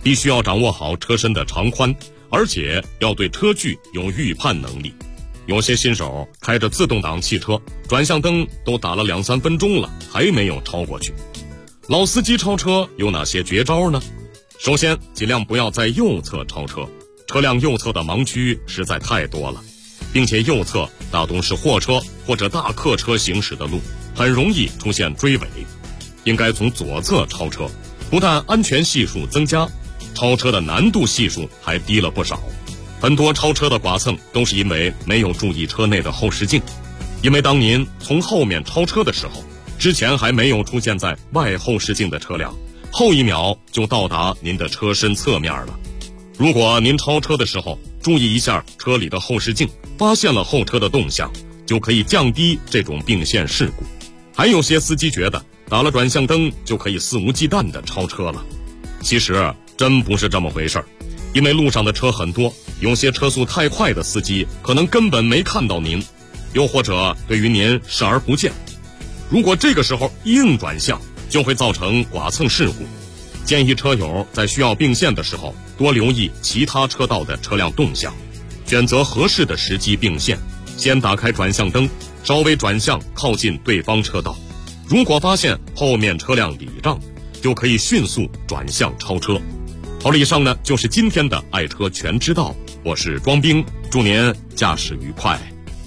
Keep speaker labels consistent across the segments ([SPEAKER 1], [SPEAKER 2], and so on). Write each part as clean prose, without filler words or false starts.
[SPEAKER 1] 必须要掌握好车身的长宽，而且要对车距有预判能力。有些新手开着自动挡汽车，转向灯都打了2-3分钟了，还没有超过去。老司机超车有哪些绝招呢？首先，尽量不要在右侧超车，车辆右侧的盲区实在太多了，并且右侧大多是货车或者大客车行驶的路，很容易出现追尾。应该从左侧超车，不但安全系数增加，超车的难度系数还低了不少。很多超车的剐蹭都是因为没有注意车内的后视镜，因为当您从后面超车的时候，之前还没有出现在外后视镜的车辆，后一秒就到达您的车身侧面了。如果您超车的时候注意一下车里的后视镜，发现了后车的动向，就可以降低这种并线事故。还有些司机觉得打了转向灯就可以肆无忌惮地超车了，其实真不是这么回事儿。因为路上的车很多，有些车速太快的司机可能根本没看到您，又或者对于您视而不见。如果这个时候硬转向，就会造成剐蹭事故。建议车友在需要并线的时候，多留意其他车道的车辆动向，选择合适的时机并线。先打开转向灯，稍微转向靠近对方车道。如果发现后面车辆礼让，就可以迅速转向超车。好了，以上呢就是今天的爱车全知道，我是庄兵，祝您驾驶愉快。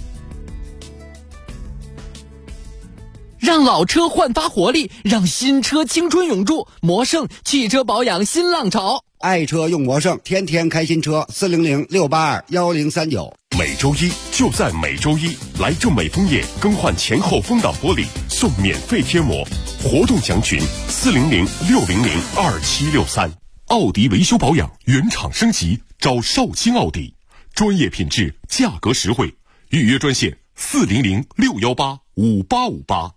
[SPEAKER 2] 让老车焕发活力，让新车青春永驻。魔胜汽车保养新浪潮，
[SPEAKER 3] 爱车用魔胜，天天开新车。400-682-1039。
[SPEAKER 4] 每周一就在每周一，来正美枫叶更换前后风挡玻璃送免费贴膜，活动详询400-600-2763。奥迪维修保养原厂升级，找绍兴奥迪，专业品质，价格实惠，预约专线400-618-5858。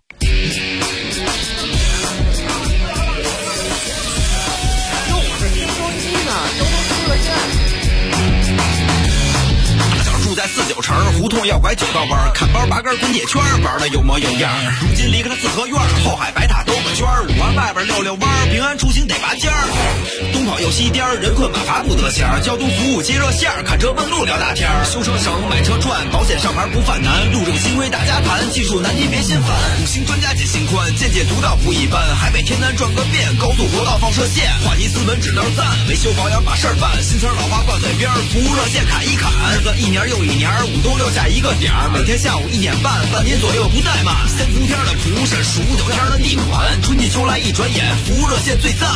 [SPEAKER 5] 住在49城，胡同要拐9道弯，看包8根滚铁圈，玩的有模有样。如今离开了四合院，后海白塔兜个圈，5环外边溜溜弯，平安出行得拔尖儿。东跑又西颠，人困马乏不得闲，交通服务接热线，看车问路聊大天。修车省买车赚，保险上牌不犯难，路政新规大家谈，技术难题别心烦。5星专家解心宽，见解独到不一般，海北天南转个遍，高速国道放射线，话题斯文只能赞，维修保养把事儿办，新词老话挂嘴边，服务热线砍一砍，日子一年又一年，5冬6夏一个点儿，每天下午1点半，半年左右不怠慢。3伏天的蒲是数9天的地款，春季秋来一转眼，服务热线最赞。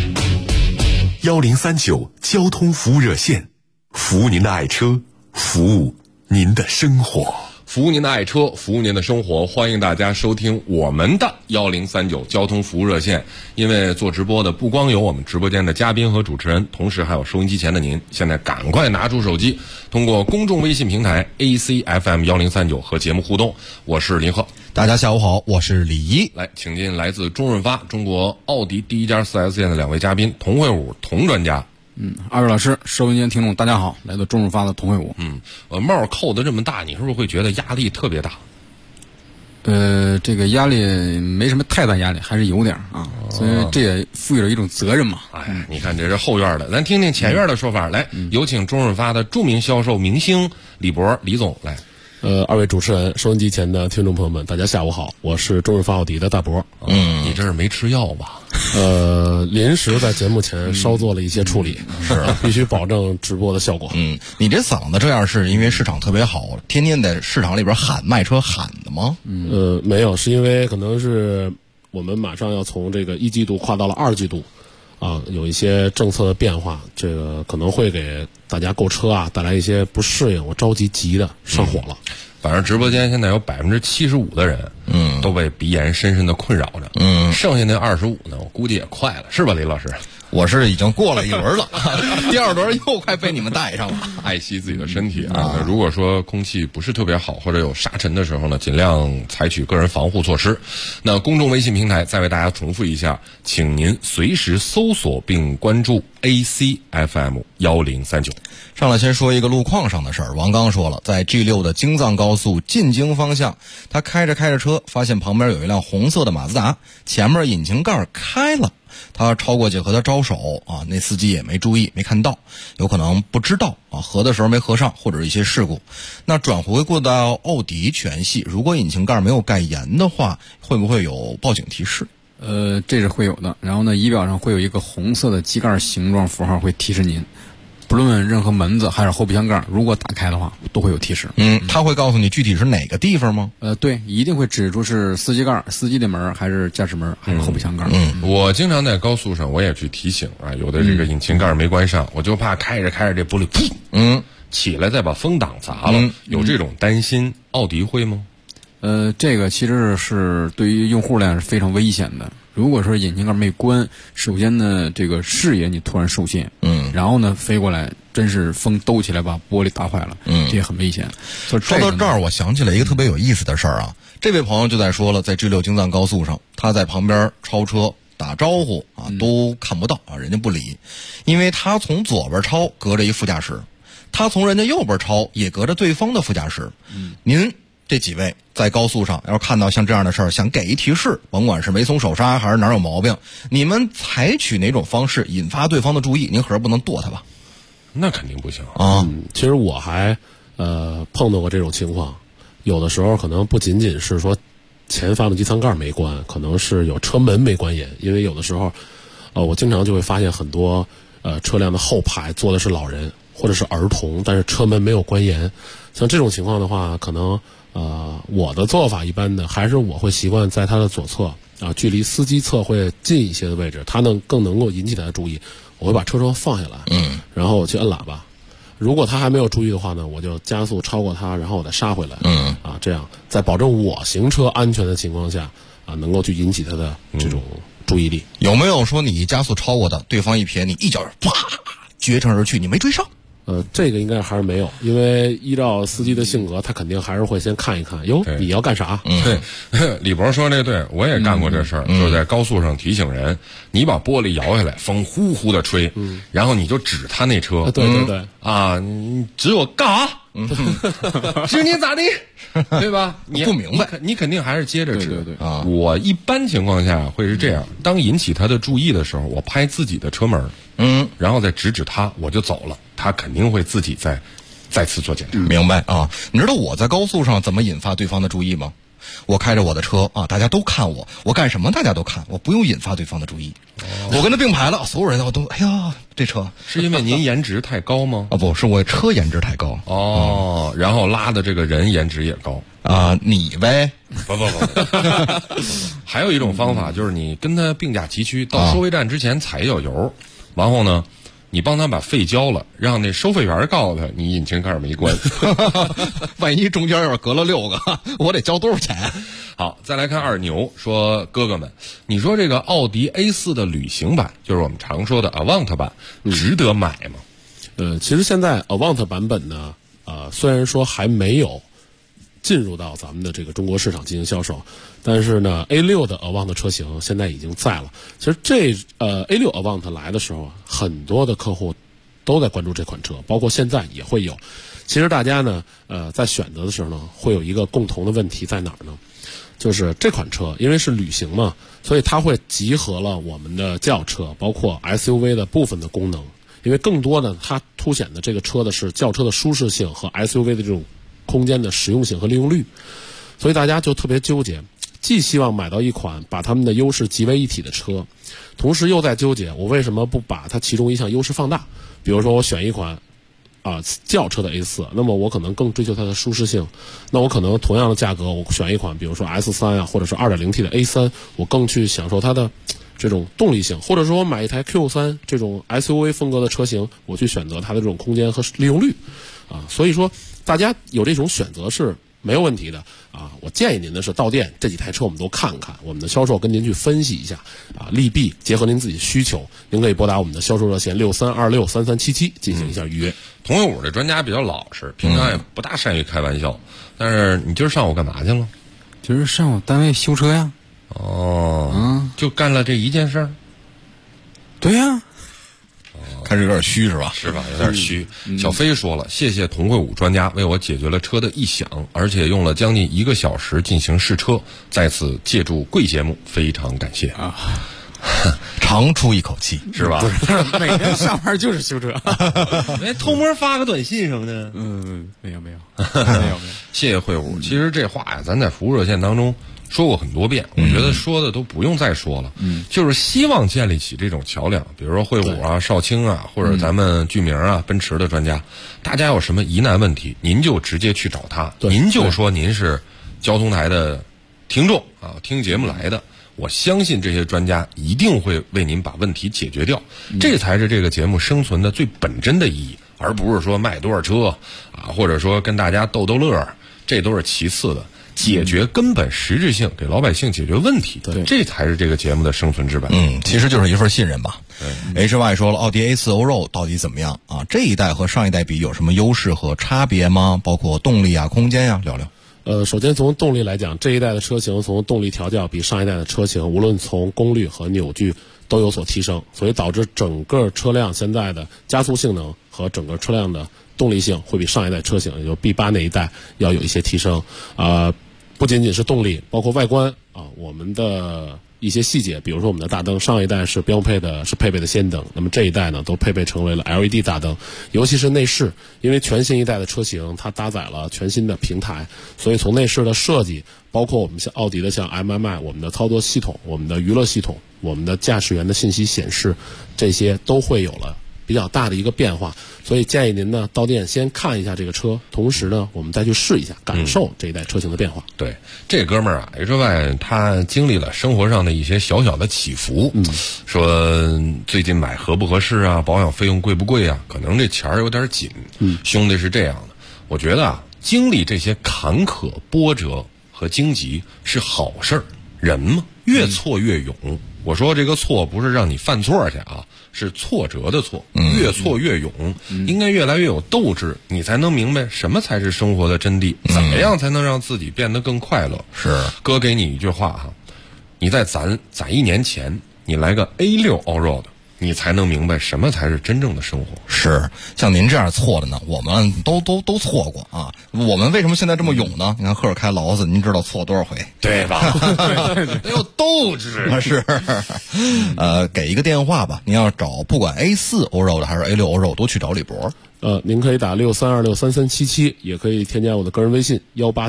[SPEAKER 4] 1039交通服务热线，服务您的爱车，服务您的生活。
[SPEAKER 6] 服务您的爱车，服务您的生活，欢迎大家收听我们的1039交通服务热线。因为做直播的不光有我们直播间的嘉宾和主持人，同时还有收音机前的您。现在赶快拿出手机，通过公众微信平台 ACFM 1039和节目互动。我是林鹤，
[SPEAKER 7] 大家下午好，我是李一。
[SPEAKER 6] 来，请进来自中润发中国奥迪第一家 4S 店的2位嘉宾，童慧武童专家。
[SPEAKER 8] 二位老师，收音间听众大家好，来自中润发的童慧武。
[SPEAKER 6] 帽扣得这么大，你是不是会觉得压力特别大？
[SPEAKER 8] 这个压力没什么太大压力，还是有点啊，所以这也赋予了一种责任嘛。
[SPEAKER 6] 你看这是后院的，咱听听前院的说法。来，有请中润发的著名销售明星李博李总来。
[SPEAKER 9] 二位主持人，收音机前的听众朋友们，大家下午好，我是中润发奥迪的大博。
[SPEAKER 6] 你这是没吃药吧？
[SPEAKER 9] 临时在节目前稍做了一些处理，是必须保证直播的效果。
[SPEAKER 7] 你这嗓子这样是因为市场特别好，天天在市场里边喊卖车喊的吗？
[SPEAKER 9] 没有，是因为可能是我们马上要从这个1季度跨到了2季度。有一些政策的变化，这个可能会给大家购车带来一些不适应，我着急的上火了。
[SPEAKER 6] 反正直播间现在有75%的人，都被鼻炎深深的困扰着。剩下那25%呢，我估计也快了，是吧，李老师？
[SPEAKER 7] 我是已经过了一轮了，第2轮又快被你们带上了。
[SPEAKER 6] 爱惜自己的身体啊！如果说空气不是特别好或者有沙尘的时候呢，尽量采取个人防护措施。那公众微信平台再为大家重复一下，请您随时搜索并关注 ACFM 1039。
[SPEAKER 7] 上来先说一个路况上的事儿。王刚说了，在 G6 的京藏高速进京方向，他开着车，发现旁边有一辆红色的马自达，前面引擎盖开了， 他超过去和他招手啊，那司机也没注意没看到，有可能不知道啊，合的时候没合上，或者一些事故。那转回过到奥迪全系，如果引擎盖没有盖严的话，会不会有报警提示？
[SPEAKER 8] 这是会有的。然后呢，仪表上会有一个红色的机盖形状符号会提示您，不论任何门子还是后备箱盖，如果打开的话，都会有提示。
[SPEAKER 7] 他会告诉你具体是哪个地方吗？
[SPEAKER 8] 对，一定会指出是司机盖、司机的门，还是驾驶门，还是后备箱盖。
[SPEAKER 6] 我经常在高速上，我也去提醒啊，有的这个引擎盖没关上，我就怕开着这玻璃噗，起来再把风挡砸了，有这种担心。奥迪会吗？
[SPEAKER 8] 这个其实是对于用户来讲是非常危险的。如果说引擎盖没关，首先呢，这个视野你突然受限，然后呢飞过来，真是风兜起来把玻璃打坏了，这也很危险。
[SPEAKER 7] 说到这儿，我想起来一个特别有意思的事儿啊。这位朋友就在说了，在G6京藏高速上，他在旁边超车打招呼啊，都看不到啊，人家不理，因为他从左边超隔着一副驾驶，他从人家右边超也隔着对方的副驾驶。您这几位在高速上要是看到像这样的事儿，想给一提示，甭管是没松手刹还是哪有毛病，你们采取哪种方式引发对方的注意？您可是不能剁他吧？
[SPEAKER 6] 那肯定不行
[SPEAKER 7] 啊。
[SPEAKER 9] 其实我还碰到过这种情况，有的时候可能不仅仅是说前发动机舱盖没关，可能是有车门没关严，因为有的时候我经常就会发现很多车辆的后排坐的是老人或者是儿童，但是车门没有关严。像这种情况的话，可能我的做法一般的还是我会习惯在他的左侧啊，距离司机侧会近一些的位置，他更能够引起他的注意。我会把车窗放下来，然后我去摁喇叭。如果他还没有注意的话呢，我就加速超过他，然后我再刹回来。这样在保证我行车安全的情况下啊，能够去引起他的这种注意力。
[SPEAKER 7] 有没有说你加速超过的，对方一瞥你一脚啪绝尘而去，你没追上？
[SPEAKER 9] 这个应该还是没有，因为依照司机的性格，他肯定还是会先看一看，哟，你要干啥？
[SPEAKER 6] 对，李博说这对，我也干过这事儿，就是在高速上提醒人，你把玻璃摇下来，风呼呼的吹，然后你就指他那车，
[SPEAKER 9] 对对对，
[SPEAKER 6] 啊，你指我干啥？指你咋的？对吧？你
[SPEAKER 7] 不明白，
[SPEAKER 6] 你肯定还是接着指。
[SPEAKER 8] 对
[SPEAKER 6] 啊，我一般情况下会是这样，当引起他的注意的时候，我拍自己的车门，然后再指他，我就走了，他肯定会自己再次做检查。
[SPEAKER 7] 明白啊？你知道我在高速上怎么引发对方的注意吗？我开着我的车啊，大家都看我干什么大家都看，我不用引发对方的注意。我跟他并排了，所有人我都哎呀，这车
[SPEAKER 6] 是因为您颜值太高吗？
[SPEAKER 7] 啊，不是我车颜值太高
[SPEAKER 6] 哦，然后拉的这个人颜值也高
[SPEAKER 7] 啊，你呗？
[SPEAKER 6] 不，还有一种方法就是你跟他并驾齐驱，到收费站之前踩一脚油，然后呢，你帮他把费交了，让那收费员告诉他你引擎盖没关。
[SPEAKER 7] 万一中间要是隔了6个，我得交多少钱？
[SPEAKER 6] 好，再来看二牛说，哥哥们，你说这个奥迪 A4 的旅行版，就是我们常说的 Avant 版，值得买吗？
[SPEAKER 9] 其实现在 Avant 版本呢，虽然说还没有进入到咱们的这个中国市场进行销售，但是呢 A6 的 Avant 车型现在已经在了。其实A6 Avant 来的时候，很多的客户都在关注这款车，包括现在也会有。其实大家呢在选择的时候呢，会有一个共同的问题在哪儿呢？就是这款车因为是旅行嘛，所以它会集合了我们的轿车包括 SUV 的部分的功能，因为更多的它凸显的这个车的是轿车的舒适性和 SUV 的这种空间的实用性和利用率，所以大家就特别纠结，既希望买到一款把它们的优势集为一体的车，同时又在纠结我为什么不把它其中一项优势放大。比如说我选一款轿车的 A4， 那么我可能更追求它的舒适性，那我可能同样的价格我选一款比如说 S3 啊，或者是 2.0T 的 A3， 我更去享受它的这种动力性，或者说我买一台 Q3 这种 SUV 风格的车型，我去选择它的这种空间和利用率所以说大家有这种选择是没有问题的我建议您的是到店这几台车我们都看看，我们的销售跟您去分析一下利弊，结合您自己需求，您可以拨打我们的销售热线63263377进行一下预约。
[SPEAKER 6] 同学五这专家比较老实，平常也不大善于开玩笑，但是你今儿上午干嘛去了？
[SPEAKER 8] 今儿上午单位修车呀。
[SPEAKER 6] 就干了这一件事儿？
[SPEAKER 8] 对呀。
[SPEAKER 7] 看着有点虚是吧？
[SPEAKER 6] 是吧？有点虚。小飞说了，谢谢同会武专家为我解决了车的异响，而且用了将近1个小时进行试车，在此借助贵节目非常感谢
[SPEAKER 7] 长出一口气，
[SPEAKER 6] 是吧？
[SPEAKER 8] 每天上班就是修车。
[SPEAKER 6] 偷摸发个短信什么的。
[SPEAKER 8] 没有。
[SPEAKER 6] 谢谢会武。其实这话呀，咱在服务热线当中说过很多遍，我觉得说的都不用再说了。就是希望建立起这种桥梁，比如说会武啊、少卿啊，或者咱们巨明啊、奔驰的专家，大家有什么疑难问题，您就直接去找他，您就说您是交通台的听众啊，听节目来的。我相信这些专家一定会为您把问题解决掉，这才是这个节目生存的最本真的意义，而不是说卖多少车啊，或者说跟大家逗逗乐，这都是其次的。解决根本实质性，给老百姓解决问题，这才是这个节目的生存之本。
[SPEAKER 7] 其实就是一份信任吧。HY 说了，奥迪 A4 欧肉到底怎么样啊？这一代和上一代比有什么优势和差别吗？包括动力啊、空间呀，聊聊。
[SPEAKER 9] 首先从动力来讲，这一代的车型从动力调教比上一代的车型，无论从功率和扭矩都有所提升，所以导致整个车辆现在的加速性能和整个车辆的动力性会比上一代车型，也就是 B8 那一代要有一些提升。不仅仅是动力，包括外观啊，我们的一些细节，比如说我们的大灯，上一代是配备的氙灯，那么这一代呢都配备成为了 LED 大灯，尤其是内饰，因为全新一代的车型它搭载了全新的平台，所以从内饰的设计，包括我们像奥迪的像 MMI， 我们的操作系统、我们的娱乐系统、我们的驾驶员的信息显示，这些都会有了比较大的一个变化，所以建议您呢到店先看一下这个车，同时呢我们再去试一下，感受这一代车型的变化。
[SPEAKER 6] 对，这哥们儿啊 HY 他经历了生活上的一些小小的起伏，说最近买合不合适啊，保养费用贵不贵啊，可能这钱儿有点紧。兄弟是这样的，我觉得啊，经历这些坎坷波折和荆棘是好事儿，人嘛越挫越勇。我说这个挫不是让你犯错去啊，是挫折的挫，越挫越勇，应该越来越有斗志，你才能明白什么才是生活的真谛，怎么样才能让自己变得更快乐。
[SPEAKER 7] 是，
[SPEAKER 6] 哥给你一句话哈，你在攒1年前，你来个 A6 Allroad，你才能明白什么才是真正的生活。
[SPEAKER 7] 是，像您这样错的呢，我们都错过啊。我们为什么现在这么勇呢？你看赫尔开劳斯，您知道错多少回，
[SPEAKER 6] 对吧？得有斗志。
[SPEAKER 7] 是，给一个电话吧。您要找不管 A4 欧肉的还是 A6 欧肉，都去找李博。
[SPEAKER 9] 您可以打63263377，也可以添加我的个人微信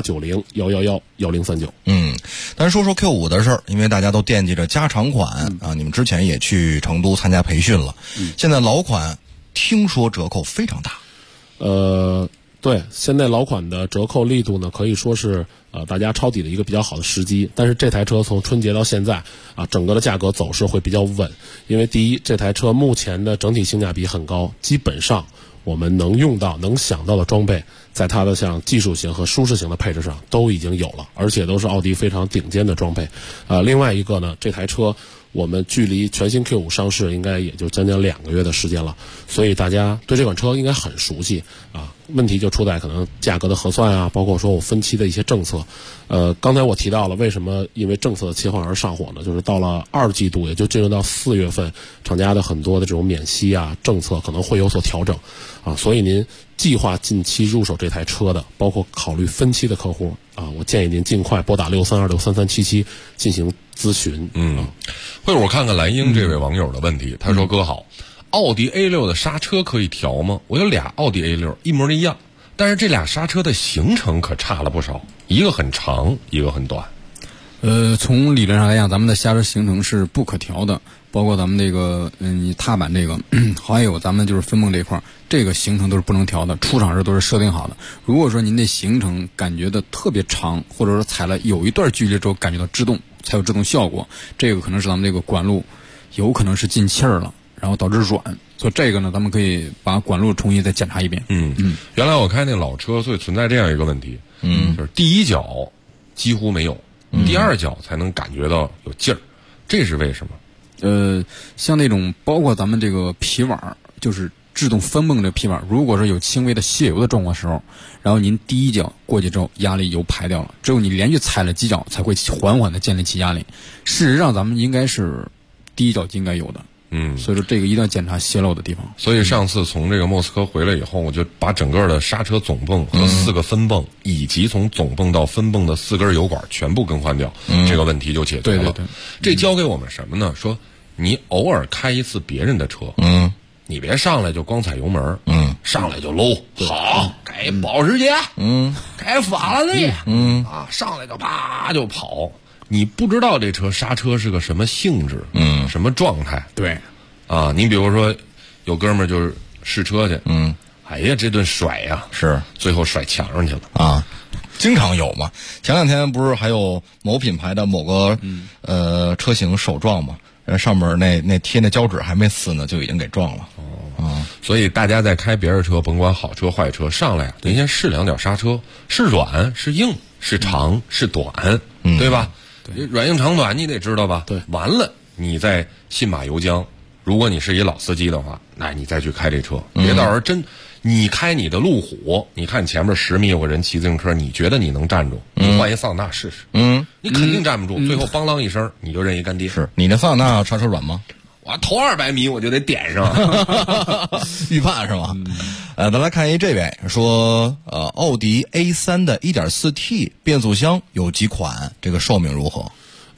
[SPEAKER 9] 189011111039。
[SPEAKER 7] 咱说说 Q5 的事儿，因为大家都惦记着加长款啊，你们之前也去成都参加培训了。现在老款听说折扣非常大。
[SPEAKER 9] 对，现在老款的折扣力度呢，可以说是大家抄底的一个比较好的时机。但是这台车从春节到现在啊，整个的价格走势会比较稳，因为第一，这台车目前的整体性价比很高，基本上我们能用到、能想到的装备，在它的像技术型和舒适型的配置上都已经有了，而且都是奥迪非常顶尖的装备。另外一个呢，这台车我们距离全新 Q5 上市应该也就将近2个月的时间了，所以大家对这款车应该很熟悉啊。问题就出在可能价格的核算啊，包括说我分期的一些政策。刚才我提到了为什么因为政策的切换而上火呢？就是到了2季度，也就进入到4月份，厂家的很多的这种免息啊政策可能会有所调整啊，所以您计划近期入手这台车的，包括考虑分期的客户啊，我建议您尽快拨打63263377进行咨询。
[SPEAKER 6] 会我看看蓝英这位网友的问题，他说：哥好，奥迪 A6 的刹车可以调吗？我有俩奥迪 A6 一模一样，但是这俩刹车的行程可差了不少，一个很长，一个很短。
[SPEAKER 8] 从理论上来讲，咱们的刹车行程是不可调的，包括咱们这个你踏板这个，还有咱们就是分泵这块，这个行程都是不能调的，出厂时都是设定好的。如果说您的行程感觉的特别长，或者说踩了有一段距离之后感觉到制动，才有制动效果，这个可能是咱们这个管路有可能是进气儿了，然后导致软，所以这个呢，咱们可以把管路重新再检查一遍。
[SPEAKER 6] 原来我开那老车，所以存在这样一个问题，就是第一脚几乎没有，第二脚才能感觉到有劲儿，这是为什么？
[SPEAKER 8] 像那种包括咱们这个皮碗，就是制动分泵这皮碗，如果说有轻微的泄油的状况时候，然后您第一脚过去之后，压力油排掉了，只有你连续踩了几脚才会缓缓的建立起压力。事实上，咱们应该是第一脚应该有的。所以说这个一定要检查泄漏的地方。
[SPEAKER 6] 所以上次从这个莫斯科回来以后，我就把整个的刹车总泵和4个分泵，以及从总泵到分泵的4根油管全部更换掉，这个问题就解决了。
[SPEAKER 8] 对，
[SPEAKER 6] 这教给我们什么呢？说你偶尔开一次别人的车，你别上来就光踩油门，上来就搂，好，开保时捷，开法拉利，上来就啪就跑，你不知道这车刹车是个什么性质，什么状态，
[SPEAKER 8] 对，
[SPEAKER 6] 啊，你比如说有哥们儿就是试车去，哎呀，这顿甩呀，
[SPEAKER 7] 是
[SPEAKER 6] 最后甩墙上去了
[SPEAKER 7] 啊，经常有嘛。前两天不是还有某品牌的某个车型首撞嘛，上面那贴那胶纸还没撕呢，就已经给撞了。
[SPEAKER 6] 所以大家在开别人车，甭管好车坏车，上来您先试两脚刹车，是软是硬是长是短，对吧？对，软硬长短你得知道吧？
[SPEAKER 9] 对，
[SPEAKER 6] 完了你再信马由缰。如果你是一老司机的话，那你再去开这车，别到时候真你开你的路虎，你看前面10米有个人骑自行车，你觉得你能站住？你换一桑塔纳试试，你肯定站不住，最后梆啷一声，你就认一干爹。
[SPEAKER 7] 是你那桑塔纳刹车软吗？
[SPEAKER 6] 我头200米我就得点上，
[SPEAKER 7] 预判是吗？咱来看这位说，奥迪 A3 的 1.4T 变速箱有几款，这个寿命如何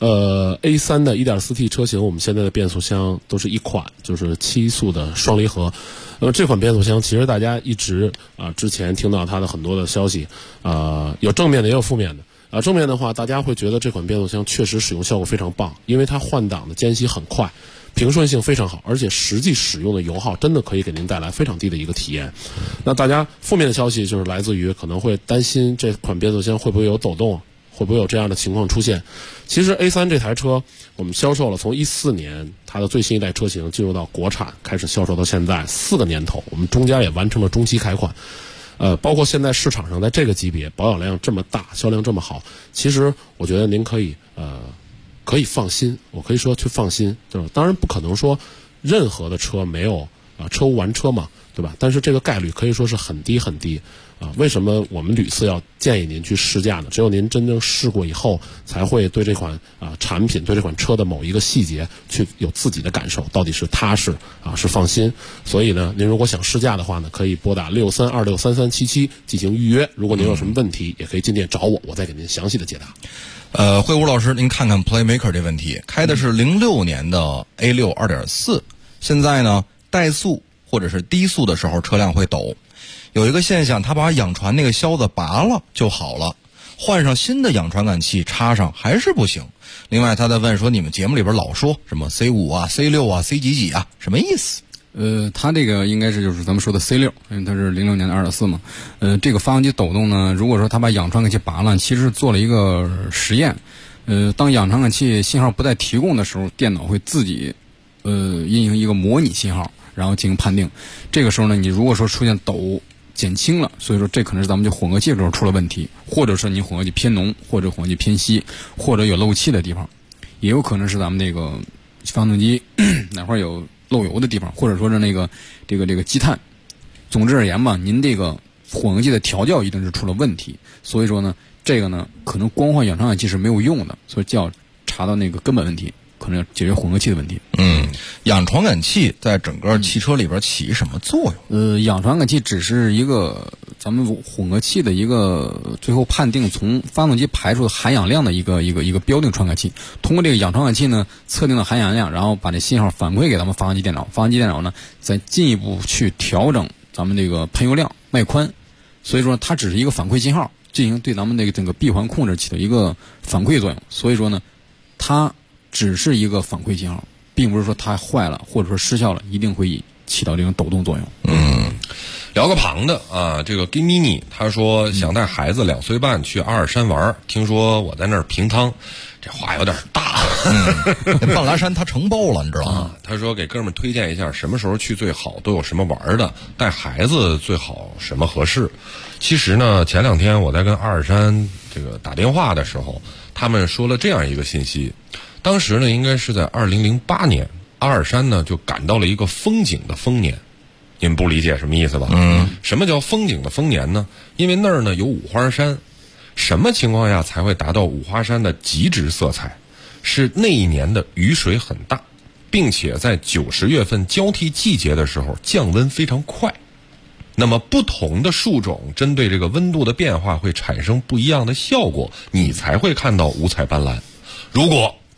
[SPEAKER 9] ？A3 的 1.4T 车型，我们现在的变速箱都是一款，就是7速的双离合。这款变速箱其实大家一直之前听到它的很多的消息，有正面的也有负面的。正面的话，大家会觉得这款变速箱确实使用效果非常棒，因为它换挡的间隙很快，平顺性非常好，而且实际使用的油耗真的可以给您带来非常低的一个体验。那大家负面的消息就是来自于可能会担心这款变速箱会不会有抖动，会不会有这样的情况出现。其实 A3 这台车我们销售了，从14年它的最新一代车型进入到国产开始销售到现在4个年头，我们中间也完成了中期开款。包括现在市场上在这个级别保养量这么大，销量这么好，其实我觉得您可以放心，我可以说去放心，就是当然不可能说任何的车没有车无完车嘛，对吧？但是这个概率可以说是很低很低为什么我们屡次要建议您去试驾呢？只有您真正试过以后，才会对这款产品，对这款车的某一个细节去有自己的感受，到底是踏实是放心。所以呢，您如果想试驾的话呢，可以拨打63263377进行预约。如果您有什么问题，也可以进店找我，我再给您详细的解答。
[SPEAKER 7] 慧武老师，您看看 Playmaker 这问题，开的是06年的 A6 2.4，现在呢怠速或者是低速的时候车辆会抖。有一个现象，他把氧传那个销子拔了就好了，换上新的氧传感器插上还是不行。另外他在问说，你们节目里边老说什么 C5 啊 C6 啊 C 几啊，什么意思？
[SPEAKER 8] 它这个应该是就是咱们说的 C6， 因为它是06年的 2.4 嘛。这个发动机抖动呢，如果说他把氧传感器拔了，其实做了一个实验。当氧传感器信号不再提供的时候，电脑会自己运行一个模拟信号，然后进行判定。这个时候呢，你如果说出现抖减轻了，所以说这可能是咱们这混合气的时候出了问题，或者是你混合气偏浓，或者混合气偏稀，或者有漏气的地方，也有可能是咱们那个发动机哪块有漏油的地方，或者说是这个积碳。总之而言吧，您这个混合气的调教一定是出了问题，所以说呢，这个呢可能光换氧传感器是没有用的，所以就要查到那个根本问题，可能要解决混合气的问题。
[SPEAKER 7] 氧传感器在整个汽车里边起什么作
[SPEAKER 8] 用？氧传感器只是一个咱们混合气的一个最后判定从发动机排出的含氧量的一个标定传感器。通过这个氧传感器呢，测定了含氧量，然后把这信号反馈给咱们发动机电脑，发动机电脑呢再进一步去调整咱们这个喷油量、脉宽。所以说它只是一个反馈信号，进行对咱们这个整个闭环控制起到一个反馈作用。所以说呢，它只是一个反馈信号，并不是说它坏了或者说失效了一定会起到这种抖动作用。
[SPEAKER 6] 聊个旁的啊，这个 Gimini 他说想带孩子2岁半去阿尔山玩，听说我在那儿平汤，这话有点大。
[SPEAKER 7] 半拉山他承包了，你知道吗？
[SPEAKER 6] 他说给哥们推荐一下什么时候去最好，都有什么玩的，带孩子最好什么合适。其实呢，前2天我在跟阿尔山这个打电话的时候，他们说了这样一个信息。当时呢，应该是在2008年，阿尔山呢就赶到了一个风景的丰年。你们不理解什么意思吧？什么叫风景的丰年呢？因为那儿呢有五花山，什么情况下才会达到五花山的极致色彩？是那一年的雨水很大，并且在90月份交替季节的时候降温非常快。那么不同的树种针对这个温度的变化会产生不一样的效果，你才会看到五彩斑斓。如果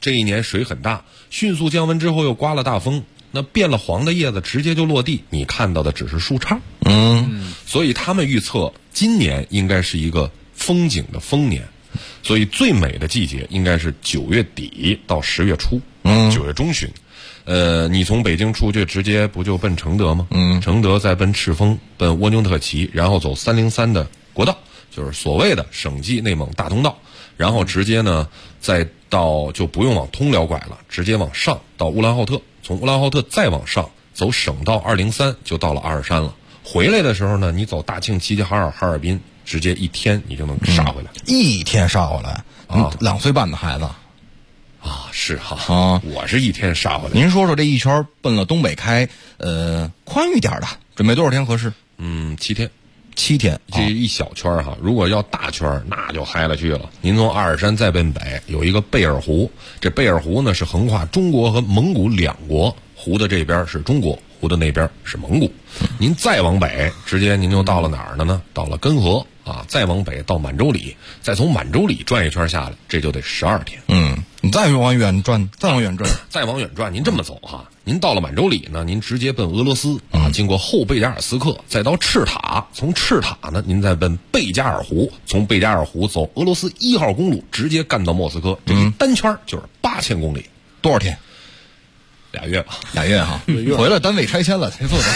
[SPEAKER 6] 这一年水很大，迅速降温之后又刮了大风，那变了黄的叶子直接就落地，你看到的只是树杈。所以他们预测今年应该是一个风景的丰年，所以最美的季节应该是9月底到10月初，9月中旬。你从北京出去直接不就奔承德吗？承德再奔赤峰，奔蜗牛特旗，然后走303的国道，就是所谓的省际内蒙大通道，然后直接呢再到就不用往通辽拐了，直接往上到乌兰浩特，从乌兰浩特再往上走省道203就到了阿尔山了。回来的时候呢，你走大庆、齐齐哈尔、哈尔滨，直接1天你就能杀回来。
[SPEAKER 7] 1天杀回来啊！2岁半的孩子
[SPEAKER 6] 啊，是哈啊，我是1天杀回来。
[SPEAKER 7] 您说说这一圈奔了东北开，宽裕点的，准备多少天合适
[SPEAKER 6] ？7天。
[SPEAKER 7] 7天，
[SPEAKER 6] 这一小圈哈，如果要大圈那就嗨了去了。您从阿尔山再奔北，有一个贝尔湖，这贝尔湖呢是横跨中国和蒙古2国，湖的这边是中国，湖的那边是蒙古。您再往北，直接您就到了哪儿了呢？到了根河啊，再往北到满洲里，再从满洲里转一圈下来，这就得12天。
[SPEAKER 7] 你再往远转，再往远转，
[SPEAKER 6] 您这么走哈，您到了满洲里呢，您直接奔俄罗斯啊，经过后贝加尔斯克，再到赤塔，从赤塔呢，您再奔贝加尔湖，从贝加尔湖走俄罗斯1号公路，直接干到莫斯科，这一单圈就是8000公里，
[SPEAKER 7] 多少天
[SPEAKER 6] ？2月吧
[SPEAKER 7] ，2月哈，回来单位拆迁了才做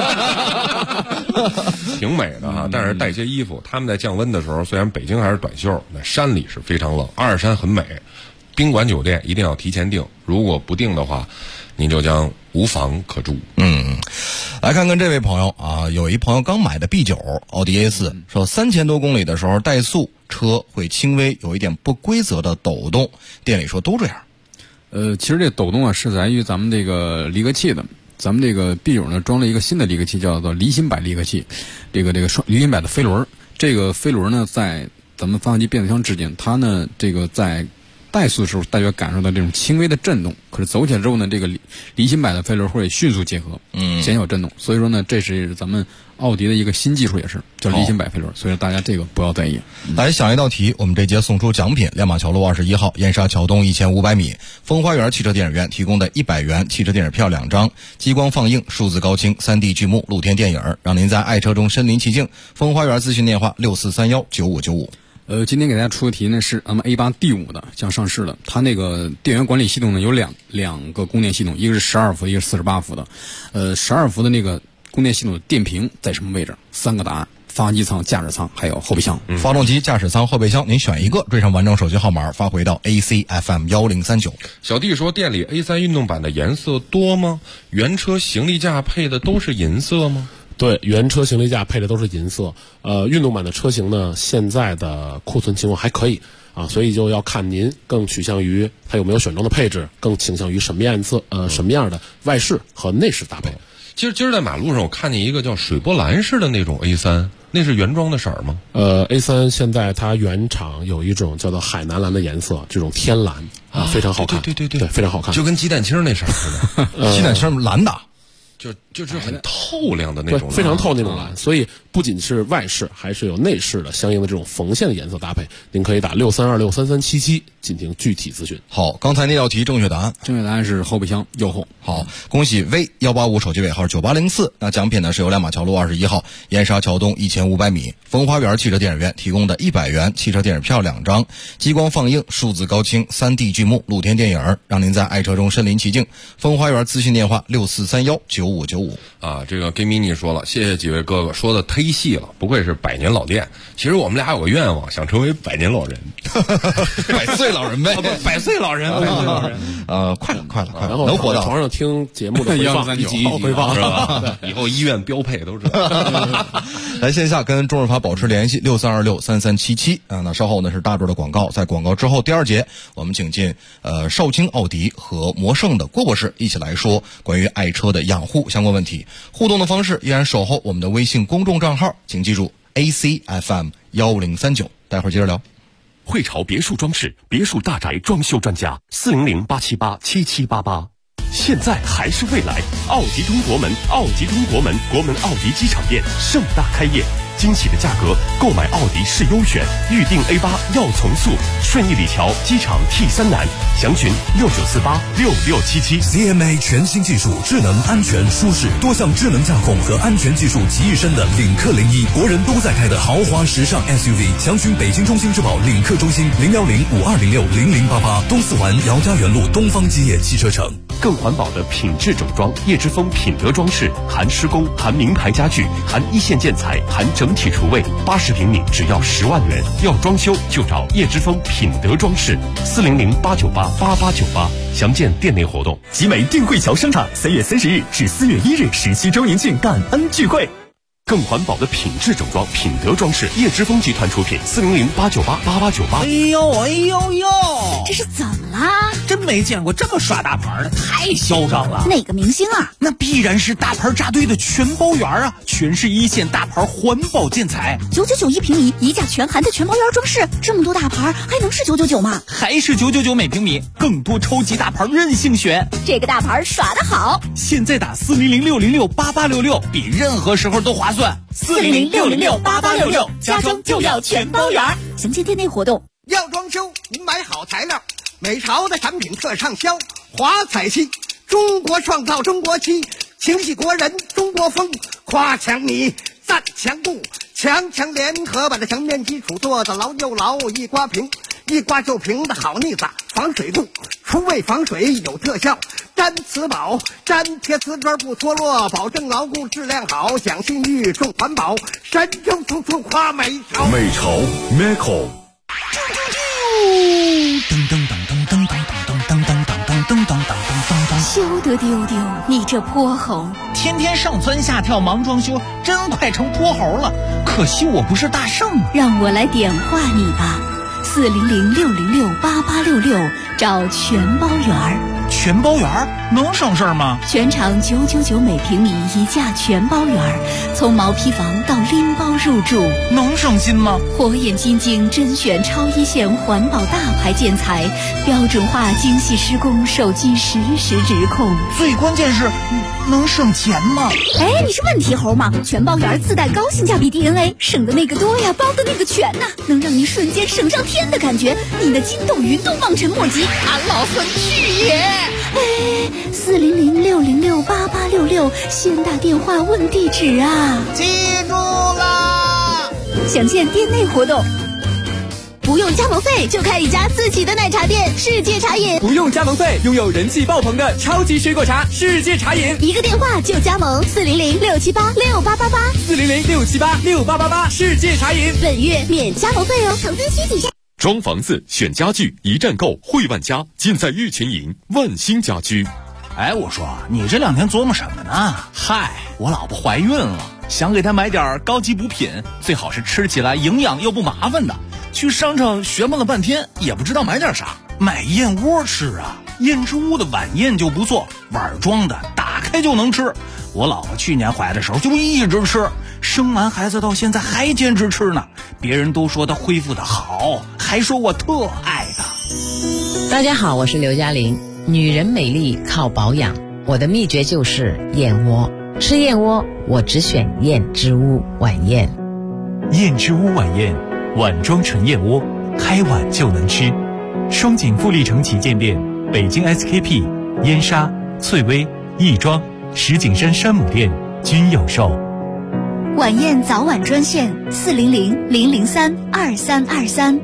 [SPEAKER 6] 的，挺美的哈。但是带些衣服，他们在降温的时候，虽然北京还是短袖，那山里是非常冷。阿尔山很美，宾馆酒店一定要提前订，如果不订的话，您就将无房可住。
[SPEAKER 7] 来看看这位朋友啊，有一朋友刚买的 B9 奥迪 A4，说3000多公里的时候怠速，车会轻微有一点不规则的抖动，店里说都这样。
[SPEAKER 8] 其实这抖动啊是在于咱们这个离合器的，咱们这个 B9 呢装了一个新的离合器，叫做离心摆离合器，这个双离心摆的飞轮，这个飞轮呢在咱们发动机变速箱之间，它呢这个在怠速的时候大家感受到这种轻微的震动，可是走起来之后呢，这个离心摆的飞轮会迅速结合，减小震动。所以说呢，这是咱们奥迪的一个新技术，也是叫离心摆飞轮。所以说大家这个不要在意。
[SPEAKER 7] 来想一道题，我们这节送出奖品：亮马桥路21号燕莎桥东1500米风花园汽车电影院提供的100元汽车电影票2张，激光放映、数字高清、3D 剧目、露天电影，让您在爱车中身临其境。风花园咨询电话64319595。
[SPEAKER 8] 今天给大家出的题呢是咱们 A8 D5 的将上市了，它那个电源管理系统呢有两个供电系统，一个是12伏，一个是48伏的。12伏的那个供电系统的电瓶在什么位置？3个答案：发动机舱、驾驶舱还有后备箱。
[SPEAKER 7] 发动机、驾驶舱、后备箱，您选一个，缀上完整手机号码，发回到 ACFM1039。
[SPEAKER 6] 小弟说，店里 A3 运动版的颜色多吗？原车行李架配的都是银色吗？
[SPEAKER 9] 对，原车行李架配的都是银色。运动版的车型呢，现在的库存情况还可以啊，所以就要看您更趋向于它有没有选装的配置，更倾向于什么样的外饰和内饰搭配。
[SPEAKER 6] 今儿在马路上我看见一个叫水波蓝式的那种 A3， 那是原装的色儿吗
[SPEAKER 9] ？A3 现在它原厂有一种叫做海南蓝的颜色，这种天蓝啊，非常好看。
[SPEAKER 6] 对，
[SPEAKER 9] 非常好看，
[SPEAKER 6] 就跟鸡蛋清那色儿似
[SPEAKER 7] 的。鸡蛋清蓝的。
[SPEAKER 6] 就是很透亮的那种蓝，
[SPEAKER 9] 非常透那种蓝，所以不仅是外饰，还是有内饰的相应的这种缝线的颜色搭配。您可以打63263377进行具体咨询。
[SPEAKER 7] 好，刚才那道题正确答案
[SPEAKER 8] 是后备箱右后。
[SPEAKER 7] 好，恭喜 V185 手机尾号9804。那奖品呢是由亮马桥路21号燕莎桥东1500米风花园汽车电影院提供的100元汽车电影票2张，激光放映、数字高清、3D 剧目、露天电影，让您在爱车中身临其境。风花园咨询电话64319595
[SPEAKER 6] 啊，这个 Game Mini 说了，谢谢几位哥哥，说的忒细了，不愧是100年老店。其实我们俩有个愿望，想成为100年老人
[SPEAKER 7] ，100岁老人呗
[SPEAKER 6] ，100岁老人，
[SPEAKER 7] 快了，
[SPEAKER 9] 然后
[SPEAKER 7] 能活到
[SPEAKER 9] 床上听节目的回放，一集回放
[SPEAKER 6] 是吧？以后医院标配都知道。
[SPEAKER 7] 来线下跟中日发保持联系，63263377啊。那稍后呢是大柱的广告，在广告之后第2节，我们请进少卿奥迪和魔胜的郭博士一起来说关于爱车的养护相关问题。互动的方式依然守候我们的微信公众账号，请记住 ACFM1039。待会儿接着聊。
[SPEAKER 4] 汇潮别墅装饰，别墅大宅装修专家，400-878-7788。现在还是未来，奥迪中国门，奥迪中国门，国门奥迪机场店盛大开业。 惊喜的价格，购买奥迪是优选，预定 A8要从速，顺义里桥机场 T3南，详询69486677。
[SPEAKER 10] CMA 全新技术，智能、安全、舒适，多项智能驾控和安全技术集一身的领克01，国人都在开的豪华时尚 SUV， 详询北京中心之宝领克中心01052060088，东四环姚家园路东方基业汽车城。
[SPEAKER 4] 更环保的品质整装，叶之峰品德装饰，含施工，含名牌家具，含一线建材，含整体厨卫，80平米只要10万元。要装修就找叶之峰品德装饰，400-898-8898，详见店内活动。
[SPEAKER 11] 集美定慧桥商场3月30日至4月1日17周年庆感恩聚会。
[SPEAKER 4] 更环保的品质整装，品德装饰，叶之峰集团出品，400-898-8898。
[SPEAKER 12] 哎呦哎呦呦，
[SPEAKER 13] 这是怎么啦？
[SPEAKER 12] 真没见过这么耍大牌的，太嚣张了。
[SPEAKER 13] 哪个明星啊？
[SPEAKER 12] 那必然是大牌扎堆的全包园啊，全是一线大牌环保建材
[SPEAKER 13] ，999一平米，一价全含的全包园装饰，这么多大牌还能是999吗？
[SPEAKER 12] 还是999每平米，更多超级大牌任性选。
[SPEAKER 13] 这个大牌耍得好，
[SPEAKER 12] 现在打400-606-8866，比任何时候都划算。400-606-8866，家装就要全包园。
[SPEAKER 13] 详见店内活动。
[SPEAKER 14] 要装修，您买好材料，美潮的产品特畅销。华彩漆，中国创造中国漆，情系国人中国风。夸墙泥，赞墙布，强联合把这墙面基础做得牢又牢，一刮平，一刮就平的好腻子，防水度，除味防水有特效。粘瓷宝，粘贴瓷砖不脱落，保证牢固质量好，讲信誉重环保，神州处处夸美潮。
[SPEAKER 10] 美潮 Meco。
[SPEAKER 12] 噔噔噔噔噔噔噔噔噔噔噔噔噔噔噔，
[SPEAKER 13] 休得丢丢你这泼猴！
[SPEAKER 12] 天天上蹿下跳忙装修，真快成泼猴了。可惜我不是大圣啊！
[SPEAKER 13] 让我来点化你吧，400-606-8866，找全包园。
[SPEAKER 12] 全包园能省事儿吗？
[SPEAKER 13] 全场999每平米，一价全包园，从毛坯房到拎包入住，
[SPEAKER 12] 能省心吗？
[SPEAKER 13] 火眼金睛甄选超一线环保大牌建材，标准化精细施工，手机实时直控。
[SPEAKER 12] 最关键是能省钱吗？
[SPEAKER 13] 哎，你是问题猴吗？全包园自带高性价比 DNA， 省的那个多呀，包的那个全呐，能让你瞬间省上天的感觉，你的筋斗云都望尘莫及。
[SPEAKER 12] 俺老孙去也！
[SPEAKER 13] 哎，400-606-8866，先打电话问地址啊！
[SPEAKER 12] 记住啦！
[SPEAKER 13] 详见店内活动。不用加盟费就开一家自己的奶茶店，世界茶饮。
[SPEAKER 2] 不用加盟费，拥有人气爆棚的超级水果茶，世界茶饮。
[SPEAKER 13] 一个电话就加盟，400-678-6888，400-678-6888，
[SPEAKER 2] 世界茶饮。
[SPEAKER 13] 本月免加盟费哦，投资需谨慎。
[SPEAKER 4] 装房子选家具，一站购汇万家，尽在玉群营万兴家居。
[SPEAKER 12] 哎，我说你这2天琢磨什么呢？嗨，我老婆怀孕了，想给她买点高级补品，最好是吃起来营养又不麻烦的。去商场询问了半天，也不知道买点啥。买燕窝吃啊，燕之屋的晚宴就不错，碗装的，打开就能吃。我老婆去年怀的时候就一直吃，生完孩子到现在还坚持吃呢。别人都说她恢复的好，还说我特爱她。
[SPEAKER 15] 大家好，我是刘嘉玲。女人美丽靠保养，我的秘诀就是燕窝。吃燕窝，我只选燕之屋晚宴。
[SPEAKER 11] 燕之屋晚宴，碗装纯燕窝，开碗就能吃。双井富力城旗舰店、北京 SKP、燕莎、翠微、亦庄、石景山山姆店均有售。
[SPEAKER 13] 晚宴早晚专线400-003-2323。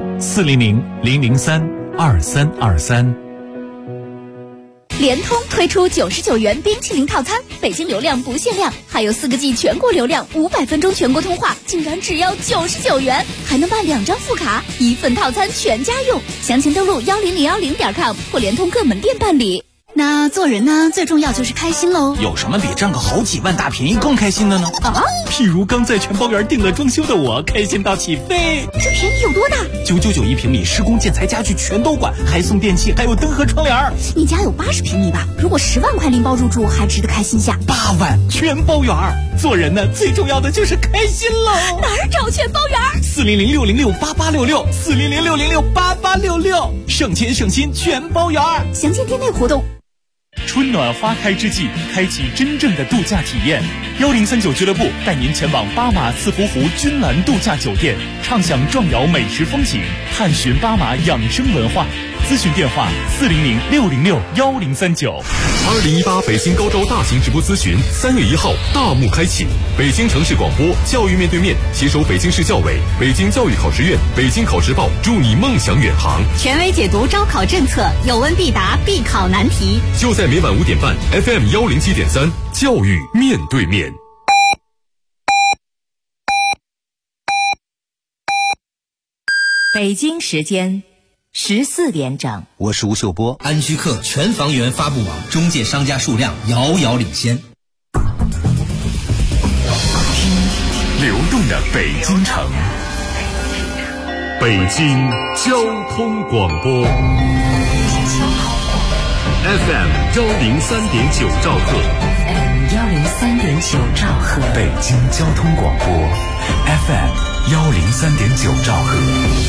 [SPEAKER 11] 400-003-2323。
[SPEAKER 13] 联通推出99元冰淇淋套餐，北京流量不限量，还有4个G 全国流量，500分钟全国通话，竟然只要99元，还能办2张副卡，1份套餐全家用。详情登录10010.com 或联通各门店办理。那做人呢，最重要就是开心喽。
[SPEAKER 12] 有什么比占个好几万大便宜更开心的呢？
[SPEAKER 13] 啊，
[SPEAKER 11] 譬如刚在全包园订了装修的我，开心到起飞。
[SPEAKER 13] 这便宜有多大
[SPEAKER 12] ？999一平米，施工建材家具全都管，还送电器，还有灯和窗帘。
[SPEAKER 13] 你家有80平米吧？如果10万块拎包入住，还值得开心下。
[SPEAKER 12] 8万全包园。做人呢，最重要的就是开心喽。
[SPEAKER 13] 哪儿找全包园
[SPEAKER 12] ？400-606-8866，400-606-8866，省钱省心全包园。
[SPEAKER 13] 详见店内活动。
[SPEAKER 11] 春暖花开之际，开启真正的度假体验。1039俱乐部带您前往巴马四福湖君兰度假酒店，畅享壮瑶美食风情，探寻巴马养生文化。咨询电话400-606-1039。
[SPEAKER 10] 2018北京高招大型直播咨询3月1号大幕开启，北京城市广播教育面对面携手北京市教委、北京教育考试院、北京考试报，祝你梦想远航。
[SPEAKER 16] 权威解读招考政策，有问必答，必考难题。
[SPEAKER 10] 就在每晚5点半 FM 107.3，教育面对面。
[SPEAKER 17] 北京时间14点整，
[SPEAKER 18] 我是吴秀波。安居客全房源发布网中介商家数量遥遥领先。
[SPEAKER 10] 流动的北京城，北京交通广播 FM 103.9兆赫
[SPEAKER 17] 103.9兆赫，
[SPEAKER 10] 北京交通广播 FM 103.9兆赫。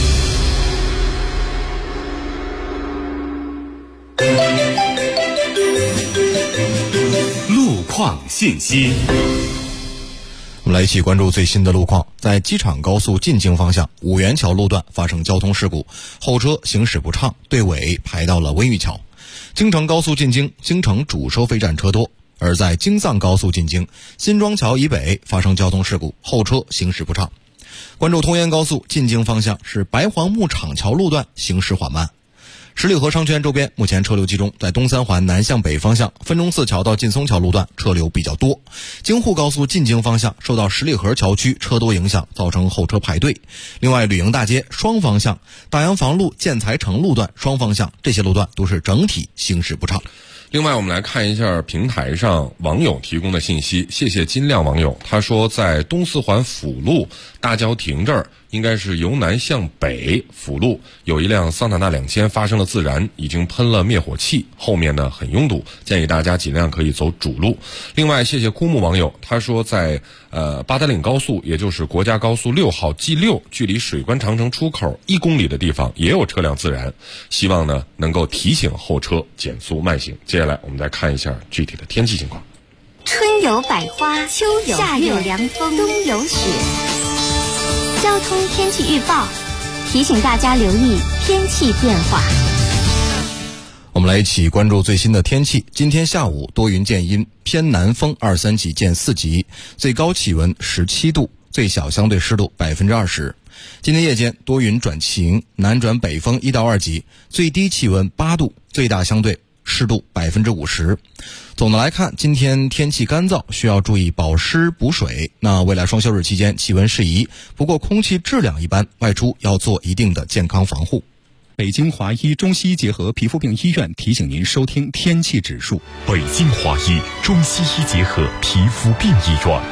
[SPEAKER 10] 路况信息，
[SPEAKER 7] 我们来一起关注最新的路况。在机场高速进京方向五元桥路段发生交通事故，后车行驶不畅，队尾排到了温榆桥。京承高速进京，京承主收费站车多。而在京藏高速进京，新庄桥以北发生交通事故，后车行驶不畅。关注通燕高速进京方向是白黄牧场桥路段行驶缓慢。十里河商圈周边目前车流集中，在东三环南向北方向分钟寺桥到劲松桥路段车流比较多。京沪高速进京方向受到十里河桥区车多影响，造成后车排队。另外，吕营大街双方向、大洋房路建材城路段双方向这些路段都是整体行驶不畅。
[SPEAKER 6] 另外，我们来看一下平台上网友提供的信息。谢谢金亮网友，他说在东四环辅路大郊亭这儿，应该是由南向北辅路，有一辆桑塔纳2000发生了自燃，已经喷了灭火器，后面呢很拥堵，建议大家尽量可以走主路。另外，谢谢枯木网友，他说在八达岭高速，也就是国家高速6号 G6，距离水关长城出口1公里的地方也有车辆自燃，希望呢能够提醒后车减速慢行。接下来我们再看一下具体的天气情况。
[SPEAKER 16] 春有百花，秋有夏有凉风，冬有雪。交通天气预报提醒大家留意天气变化。
[SPEAKER 7] 我们来一起关注最新的天气。今天下午多云见阴，偏南风2、3级见4级，最高气温17度，最小相对湿度20%。今天夜间多云转晴，南转北风1到2级，最低气温8度，最大相对湿度50%。总的来看，今天天气干燥，需要注意保湿补水。那未来双休日期间气温适宜，不过空气质量一般，外出要做一定的健康防护。
[SPEAKER 19] 北京华医中西医结合皮肤病医院提醒您收听天气指数。
[SPEAKER 10] 北京华医中西医结合皮肤病医院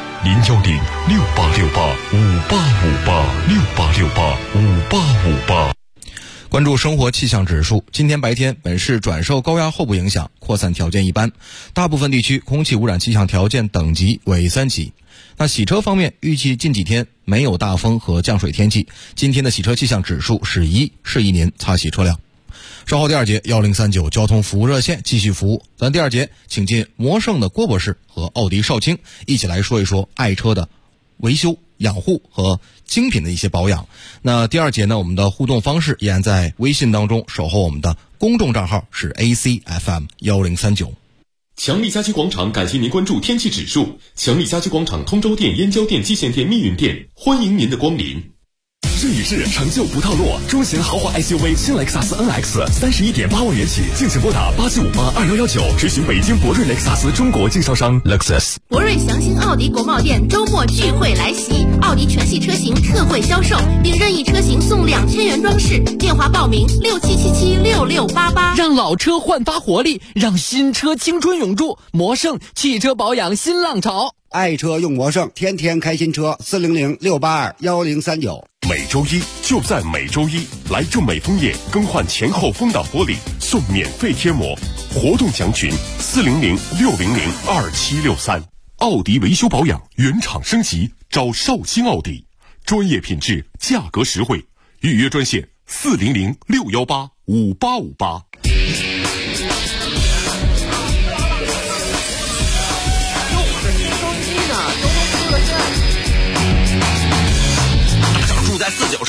[SPEAKER 10] ，010-6868-5858，6868-5858。
[SPEAKER 7] 关注生活气象指数，今天白天本市转受高压后部影响，扩散条件一般，大部分地区空气污染气象条件等级为3级。那洗车方面，预计近几天没有大风和降水天气，今天的洗车气象指数是1，适宜您擦洗车辆。稍后第二节1039交通服务热线继续服务，咱第二节请进魔盛的郭博士和奥迪少卿一起来说一说爱车的维修、养护和精品的一些保养。那第二节呢，我们的互动方式依然在微信当中，守候我们的公众账号是 ACFM1039。
[SPEAKER 10] 强力家居广场感谢您关注天气指数。强力家居广场通州店、燕郊店、蓟县店、密云店，欢迎您的光临。
[SPEAKER 20] 顺宇治成就不套路，中型豪华 SUV 新雷克萨斯 NX 31.8万元起，敬请拨打87582119，咨询北京博瑞雷克萨斯中国经销商 Lexus。
[SPEAKER 21] 博瑞祥兴奥迪国贸店周末聚会来袭，奥迪全系车型特惠销售，并任意车型送2000元装饰。电话报名67776688。
[SPEAKER 2] 让老车焕发活力，让新车青春永驻。魔盛汽车保养新浪潮，
[SPEAKER 3] 爱车用魔盛，天天开新车，400-682-1039。
[SPEAKER 10] 每周一就在每周一，来正美枫叶更换前后风挡玻璃送免费贴膜，活动详询400-600-2763。奥迪维修保养原厂升级，找绍兴奥迪，专业品质，价格实惠，预约专线400-618-5858。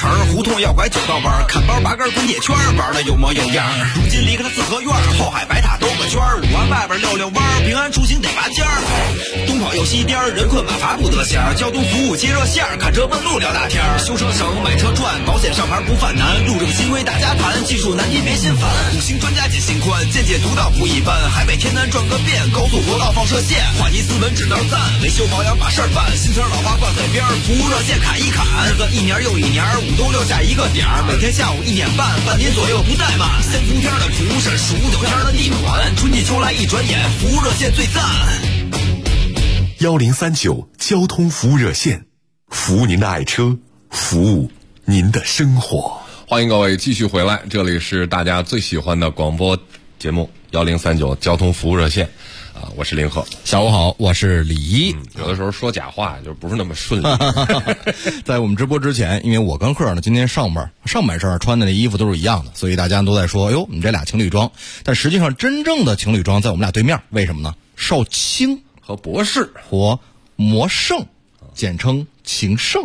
[SPEAKER 5] 城，胡同要拐九道弯，看包拔根滚铁圈，玩的有模有样。如今离开了四合院，后海白塔兜个圈，5环外边溜溜弯，平安出行得拔尖儿。东跑右西颠，人困马乏不得闲，交通服务接热线，看车问路聊大天，修车省买车赚，保险上牌不犯难，路政新规大家谈，技术难题别心烦，五星专家解心宽，见解独到不一般，海北天南转个遍，高速国道放射线，话题斯文指道赞，维修保养把事儿办，新车老花挂嘴边，服务热线砍一砍，日子一年又一年，5都6下一个点儿，每天下午1点半，半年左右不怠慢，先伏天的厨师，数9天的地暖，春季秋来一转眼，服务热线最赞。
[SPEAKER 20] 1039交通服务热线，服务您的爱车，服务您的生活。
[SPEAKER 6] 欢迎各位继续回来，这里是大家最喜欢的广播节目1039交通服务热线啊，我是林鹤。
[SPEAKER 7] 下午好，我是李一。
[SPEAKER 6] 有的时候说假话就不是那么顺利。
[SPEAKER 7] 在我们直播之前，因为我跟鹤呢今天上半身穿的那衣服都是一样的，所以大家都在说，哟，你这俩情侣装。但实际上真正的情侣装在我们俩对面，为什么呢？少卿
[SPEAKER 6] 和博士
[SPEAKER 7] 或魔圣，简称情圣。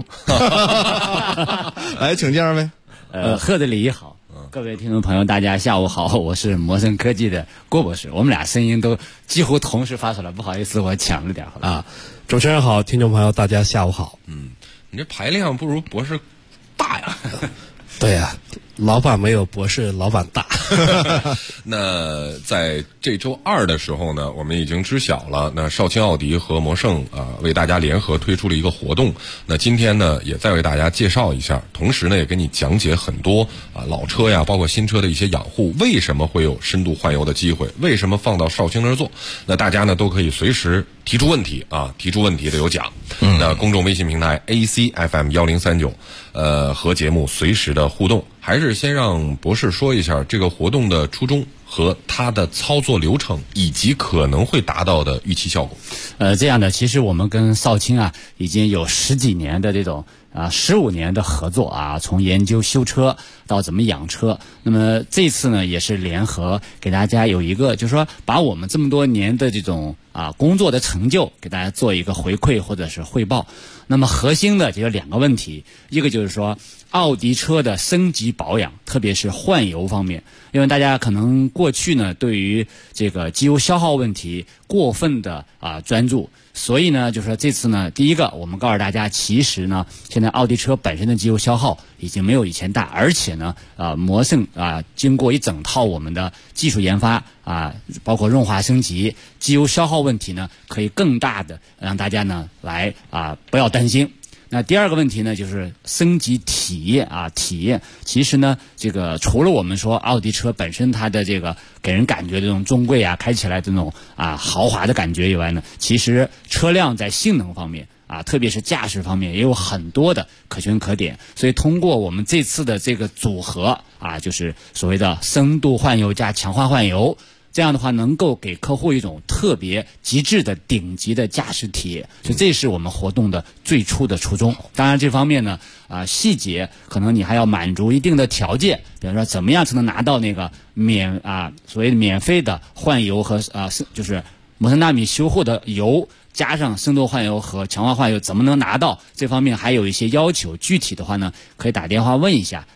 [SPEAKER 7] 来，请介绍呗。
[SPEAKER 1] 贺的礼好，各位听众朋友，大家下午好，我是魔圣科技的郭博士，我们俩声音都几乎同时发出来，不好意思，我抢了点
[SPEAKER 9] 啊。主持人好，听众朋友大家下午好。
[SPEAKER 6] 你这排量不如博士大呀。
[SPEAKER 9] 对呀，老板没有博士老板大。
[SPEAKER 6] 那在这周2的时候呢，我们已经知晓了，那少卿奥迪和魔圣为大家联合推出了一个活动。那今天呢，也再为大家介绍一下，同时呢，也给你讲解很多老车呀，包括新车的一些养护，为什么会有深度换油的机会，为什么放到少卿那儿做。那大家呢都可以随时提出问题啊，提出问题的有奖。那公众微信平台 ACFM1039，和节目随时的互动。还是先让博士说一下这个活动的初衷和它的操作流程，以及可能会达到的预期效果。
[SPEAKER 1] 这样的，其实我们跟少卿已经有10几年的这种15年的合作从研究修车到怎么养车。那么这次呢，也是联合给大家有一个，就是说把我们这么多年的这种工作的成就给大家做一个回馈或者是汇报。那么核心的就有2个问题，一个就是说奥迪车的升级保养，特别是换油方面，因为大家可能过去呢对于这个机油消耗问题过分的专注，所以呢就是说这次呢，第一个我们告诉大家，其实呢现在奥迪车本身的机油消耗已经没有以前大，而且呢魔圣经过一整套我们的技术研发包括润滑升级，机油消耗问题呢可以更大的让大家呢来不要担心。那第2个问题呢，就是升级体验体验。其实呢，这个除了我们说奥迪车本身它的这个给人感觉这种中贵开起来这种豪华的感觉以外呢，其实车辆在性能方面特别是驾驶方面也有很多的可圈可点。所以通过我们这次的这个组合就是所谓的深度换油加强化换油，这样的话能够给客户一种特别极致的顶级的驾驶体验，所以这是我们活动的最初的初衷。当然这方面呢细节可能你还要满足一定的条件，比方说怎么样才能拿到那个所谓免费的换油和就是摩森纳米修护的油，加上深度换油和强化换油，怎么能拿到？这方面还有一些要求，具体的话呢，可以打电话问一下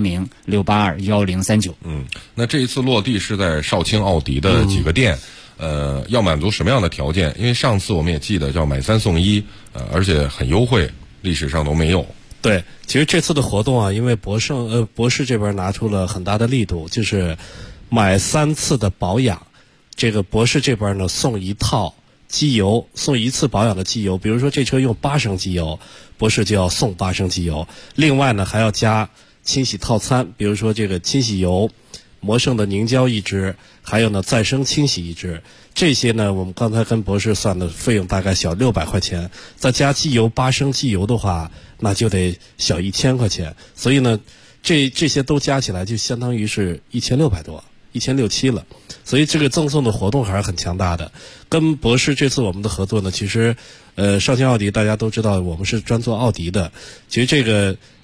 [SPEAKER 1] 400-682-1039。
[SPEAKER 6] 那这一次落地是在少卿奥迪的几个店，要满足什么样的条件？因为上次我们也记得叫买3送1，而且很优惠，历史上都没有。
[SPEAKER 9] 对，其实这次的活动因为博士这边拿出了很大的力度，就是买3次的保养，这个博士这边呢送1套机油，送1次保养的机油。比如说这车用8升机油，博士就要送8升机油。另外呢还要加清洗套餐，比如说这个清洗油，魔圣的凝胶1支，还有呢再生清洗1支。这些呢我们刚才跟博士算的费用大概小600块钱，再加机油8升机油的话，那就得小1000块钱。所以呢这些都加起来就相当于是1600多，1600-1700了。所以这个赠送的活动还是很强大的。跟博士这次我们的合作呢，其实少卿奥迪大家都知道我们是专做奥迪的，其实这个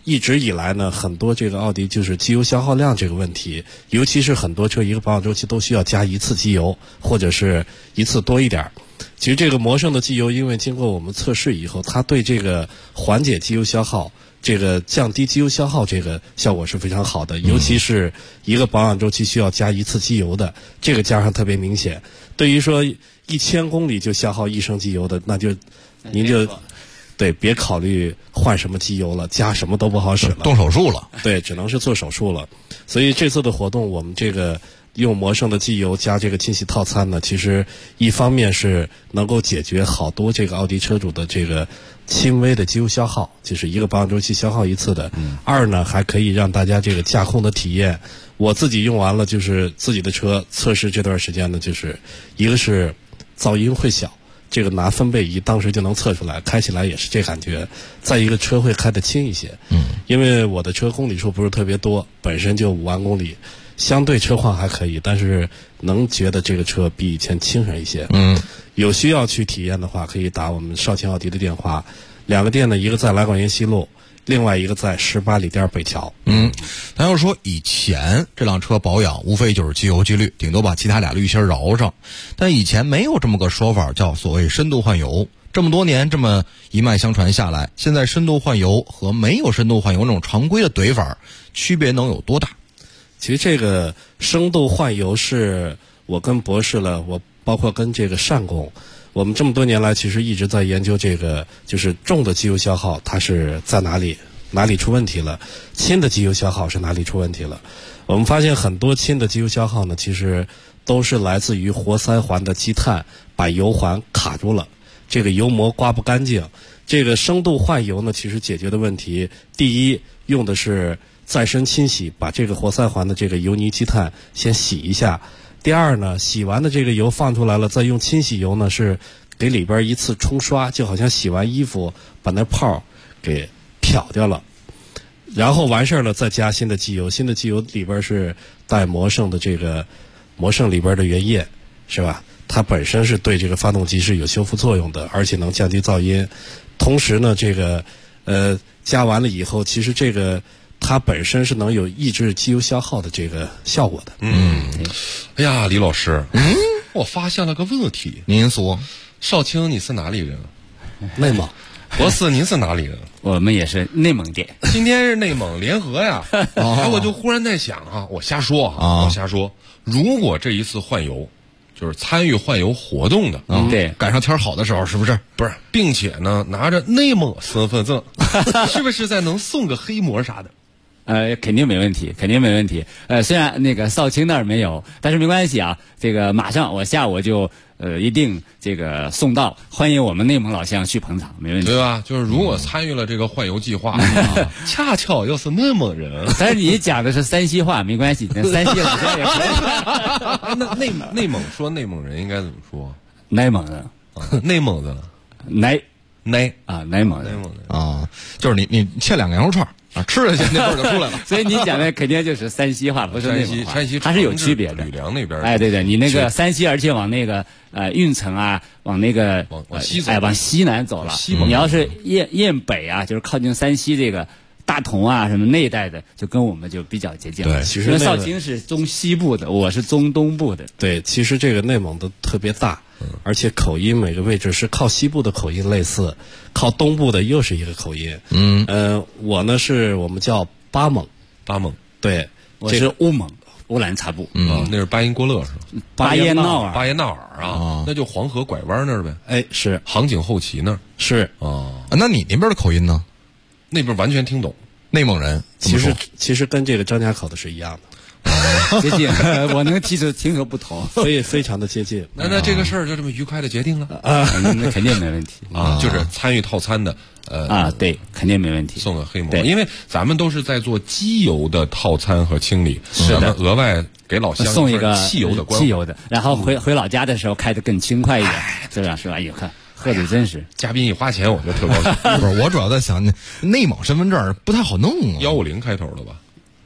[SPEAKER 8] 一直以来呢，很多这个奥迪就是机油消耗量这个问题，尤其是很多车一个保养周期都需要加一次机油，或者是一次多一点。其实这个魔圣的机油，因为经过我们测试以后，它对这个缓解机油消耗、这个降低机油消耗这个效果是非常好的。尤其是一个保养周期需要加一次机油的，这个加上特别明显。对于说1000公里就消耗1升机油的，那就您就对别考虑换什么机油了，加什么都不好使了，
[SPEAKER 7] 动手术了。
[SPEAKER 8] 对，只能是做手术了。所以这次的活动，我们这个用魔圣的机油加这个清洗套餐呢，其实一方面是能够解决好多这个奥迪车主的这个轻微的机油消耗，就是一个保养周期消耗一次的。二呢，还可以让大家这个驾控的体验。我自己用完了，就是自己的车测试这段时间呢，就是一个是噪音会小，这个拿分贝仪当时就能测出来，开起来也是这感觉。再一个车会开得轻一些，因为我的车公里数不是特别多，本身就5万公里，相对车况还可以，但是能觉得这个车比以前轻省一些。有需要去体验的话，可以打我们少卿奥迪的电话，2个店呢，一个在来广沿西路，另外一个在18里店北桥。
[SPEAKER 7] 咱要说以前这辆车保养无非就是机油机滤，顶多把其他俩滤芯饶上，但以前没有这么个说法，叫所谓深度换油。这么多年这么一脉相传下来，现在深度换油和没有深度换油那种常规的怼法区别能有多大？
[SPEAKER 8] 其实这个深度换油是我跟博士了，我包括跟这个单工，我们这么多年来其实一直在研究这个，就是重的机油消耗它是在哪里出问题了，轻的机油消耗是哪里出问题了。我们发现很多轻的机油消耗呢，其实都是来自于活塞环的积碳把油环卡住了，这个油膜刮不干净。这个深度换油呢，其实解决的问题，第一用的是再生清洗，把这个活塞环的这个油泥积碳先洗一下。第二呢，洗完的这个油放出来了，再用清洗油呢是给里边一次冲刷，就好像洗完衣服把那泡给漂掉了，然后完事儿了再加新的机油，新的机油里边是带魔圣的这个魔圣里边的原液，是吧？它本身是对这个发动机是有修复作用的，而且能降低噪音。同时呢，这个加完了以后，其实这个它本身是能有抑制机油消耗的这个效果的。
[SPEAKER 6] 哎呀，李老师，我发现了个问题。
[SPEAKER 7] 您说，
[SPEAKER 6] 少卿你是哪里人？
[SPEAKER 8] 内蒙。
[SPEAKER 6] 博士您是哪里人？
[SPEAKER 1] 我们也是内蒙店。
[SPEAKER 6] 今天是内蒙联合呀。我就忽然在想啊，我瞎说啊，我瞎说。如果这一次换油，就是参与换油活动的，
[SPEAKER 1] 对，
[SPEAKER 7] 赶上天好的时候，是不是？
[SPEAKER 6] 不是，并且呢，拿着内蒙身份证，是不是再能送个黑膜啥的？
[SPEAKER 1] 肯定没问题，肯定没问题。虽然那个少卿那儿没有，但是没关系啊。这个马上我下午就一定这个送到，欢迎我们内蒙老乡去捧场，没问题，
[SPEAKER 6] 对吧？就是如果参与了这个换油计划，恰巧又是内蒙人，
[SPEAKER 1] 但是你讲的是山西话，没关系，那山西老乡也可
[SPEAKER 6] 以。那内蒙说内蒙人应该怎么说？
[SPEAKER 1] 内蒙人，
[SPEAKER 6] 内蒙人，
[SPEAKER 1] 内
[SPEAKER 6] 内
[SPEAKER 1] 蒙人
[SPEAKER 7] 啊，就是你切2个羊肉串啊，吃了去那味儿就出来了。
[SPEAKER 1] 所以你讲的肯定就是山西话，不是内蒙话，
[SPEAKER 6] 山西
[SPEAKER 1] 它是有区别的。
[SPEAKER 6] 吕梁那边，
[SPEAKER 1] 哎，对，你那个山西，而且往那个运城啊，往那个
[SPEAKER 6] 往西走，
[SPEAKER 1] 往西南走了。你要是雁北啊，就是靠近山西这个大同啊什么那一带的，就跟我们就比较接近了。
[SPEAKER 8] 对，其实
[SPEAKER 1] 少卿是中西部的，我是中东部的。
[SPEAKER 8] 对，其实这个内蒙的特别大，而且口音每个位置是靠西部的口音类似，靠东部的又是一个口音。我呢是我们叫巴蒙，对，
[SPEAKER 1] 我是乌蒙。乌兰察布，
[SPEAKER 6] 那是巴音郭勒是吧？
[SPEAKER 1] 巴彦淖尔，
[SPEAKER 6] 巴彦淖尔啊，那就黄河拐弯那儿呗。
[SPEAKER 8] 哎，是
[SPEAKER 6] 杭景后旗那儿
[SPEAKER 8] 是
[SPEAKER 7] 那你那边的口音呢？
[SPEAKER 6] 那边完全听懂，
[SPEAKER 7] 内蒙人
[SPEAKER 8] 其实跟这个张家口的是一样的。
[SPEAKER 1] 接近，我能听出不同，
[SPEAKER 8] 所以非常的接近。
[SPEAKER 6] 那这个事儿就这么愉快的决定了
[SPEAKER 1] 那肯定没问题
[SPEAKER 6] 啊！就是参与套餐的，
[SPEAKER 1] 对，肯定没问题，
[SPEAKER 6] 送个黑膜。
[SPEAKER 1] 对，
[SPEAKER 6] 因为咱们都是在做机油的套餐和清理，
[SPEAKER 1] 是的，
[SPEAKER 6] 咱们额外给老乡
[SPEAKER 1] 送一个
[SPEAKER 6] 汽油的关，
[SPEAKER 1] 汽油的，然后回老家的时候开得更轻快一点，是吧？哎呦看。喝的真是，
[SPEAKER 6] 嘉宾一花钱我就特高兴。
[SPEAKER 7] 不是，我主要在想，内蒙身份证不太好弄啊。
[SPEAKER 6] 150开头的吧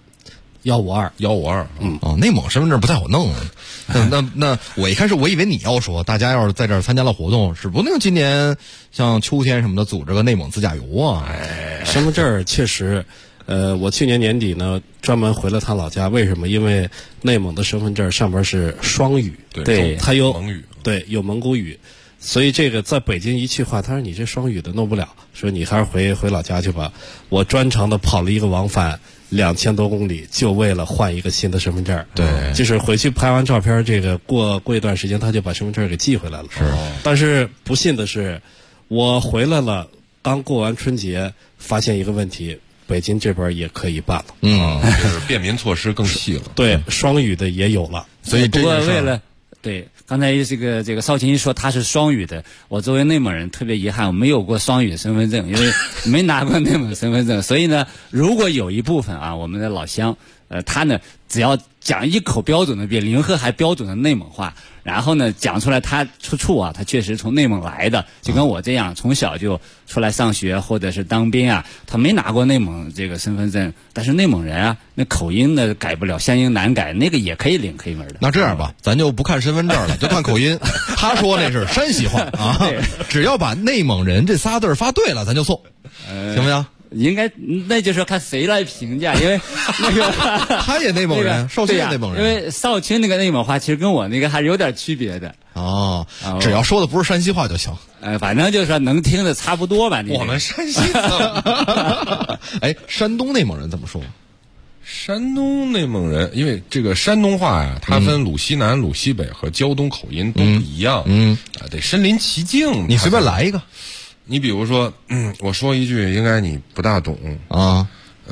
[SPEAKER 8] ？152，
[SPEAKER 7] 内蒙身份证不太好弄。那我一开始我以为你要说，大家要是在这儿参加了活动，指不定今年像秋天什么的组织个内蒙自驾游啊。
[SPEAKER 8] 身份证确实， 我去年年底呢，专门回了趟老家。为什么？因为内蒙的身份证上边是双语，
[SPEAKER 6] 对，
[SPEAKER 8] 它有
[SPEAKER 6] 蒙语，
[SPEAKER 8] 对，有蒙古语，所以这个在北京一去话，他说你这双语的弄不了，说你还是回老家去吧。我专程的跑了一个往返2000多公里，就为了换一个新的身份证。
[SPEAKER 7] 对，
[SPEAKER 8] 就是回去拍完照片，这个过一段时间，他就把身份证给寄回来了。
[SPEAKER 7] 是，
[SPEAKER 8] 但是不幸的是，我回来了，刚过完春节，发现一个问题。北京这边也可以办了，
[SPEAKER 6] 就是便民措施更细了。
[SPEAKER 8] 对，双语的也有了，
[SPEAKER 1] 所以不过为了对刚才这个邵青说他是双语的，我作为内蒙人特别遗憾，我没有过双语的身份证，因为没拿过内蒙身份证，所以呢，如果有一部分啊，我们的老乡，他呢只要讲一口标准的比临河还标准的内蒙话，然后呢讲出来他出处啊，他确实从内蒙来的，就跟我这样从小就出来上学或者是当兵啊，他没拿过内蒙这个身份证，但是内蒙人啊，那口音呢改不了，乡音难改，那个也可以领黑门的。
[SPEAKER 7] 那这样吧，咱就不看身份证了，就看口音。他说那是山西话啊，只要把内蒙人这仨字发对了，咱就送，行不行？
[SPEAKER 1] 应该那就是看谁来评价，因为那个
[SPEAKER 7] 他也内蒙人，邵青也内蒙人，
[SPEAKER 1] 因为邵青那个内蒙话其实跟我那个还是有点区别的。
[SPEAKER 7] 哦，只要说的不是山西话就行。
[SPEAKER 1] 反正就是说能听的差不多吧。
[SPEAKER 6] 我们山西
[SPEAKER 7] 哎，山东内蒙人怎么说？
[SPEAKER 6] 山东内蒙人，因为这个山东话呀，它分鲁西南、鲁西北和胶东口音都不一样。得身临其境。
[SPEAKER 7] 你随便来一个。
[SPEAKER 6] 你比如说，我说一句，应该你不大懂
[SPEAKER 7] 啊。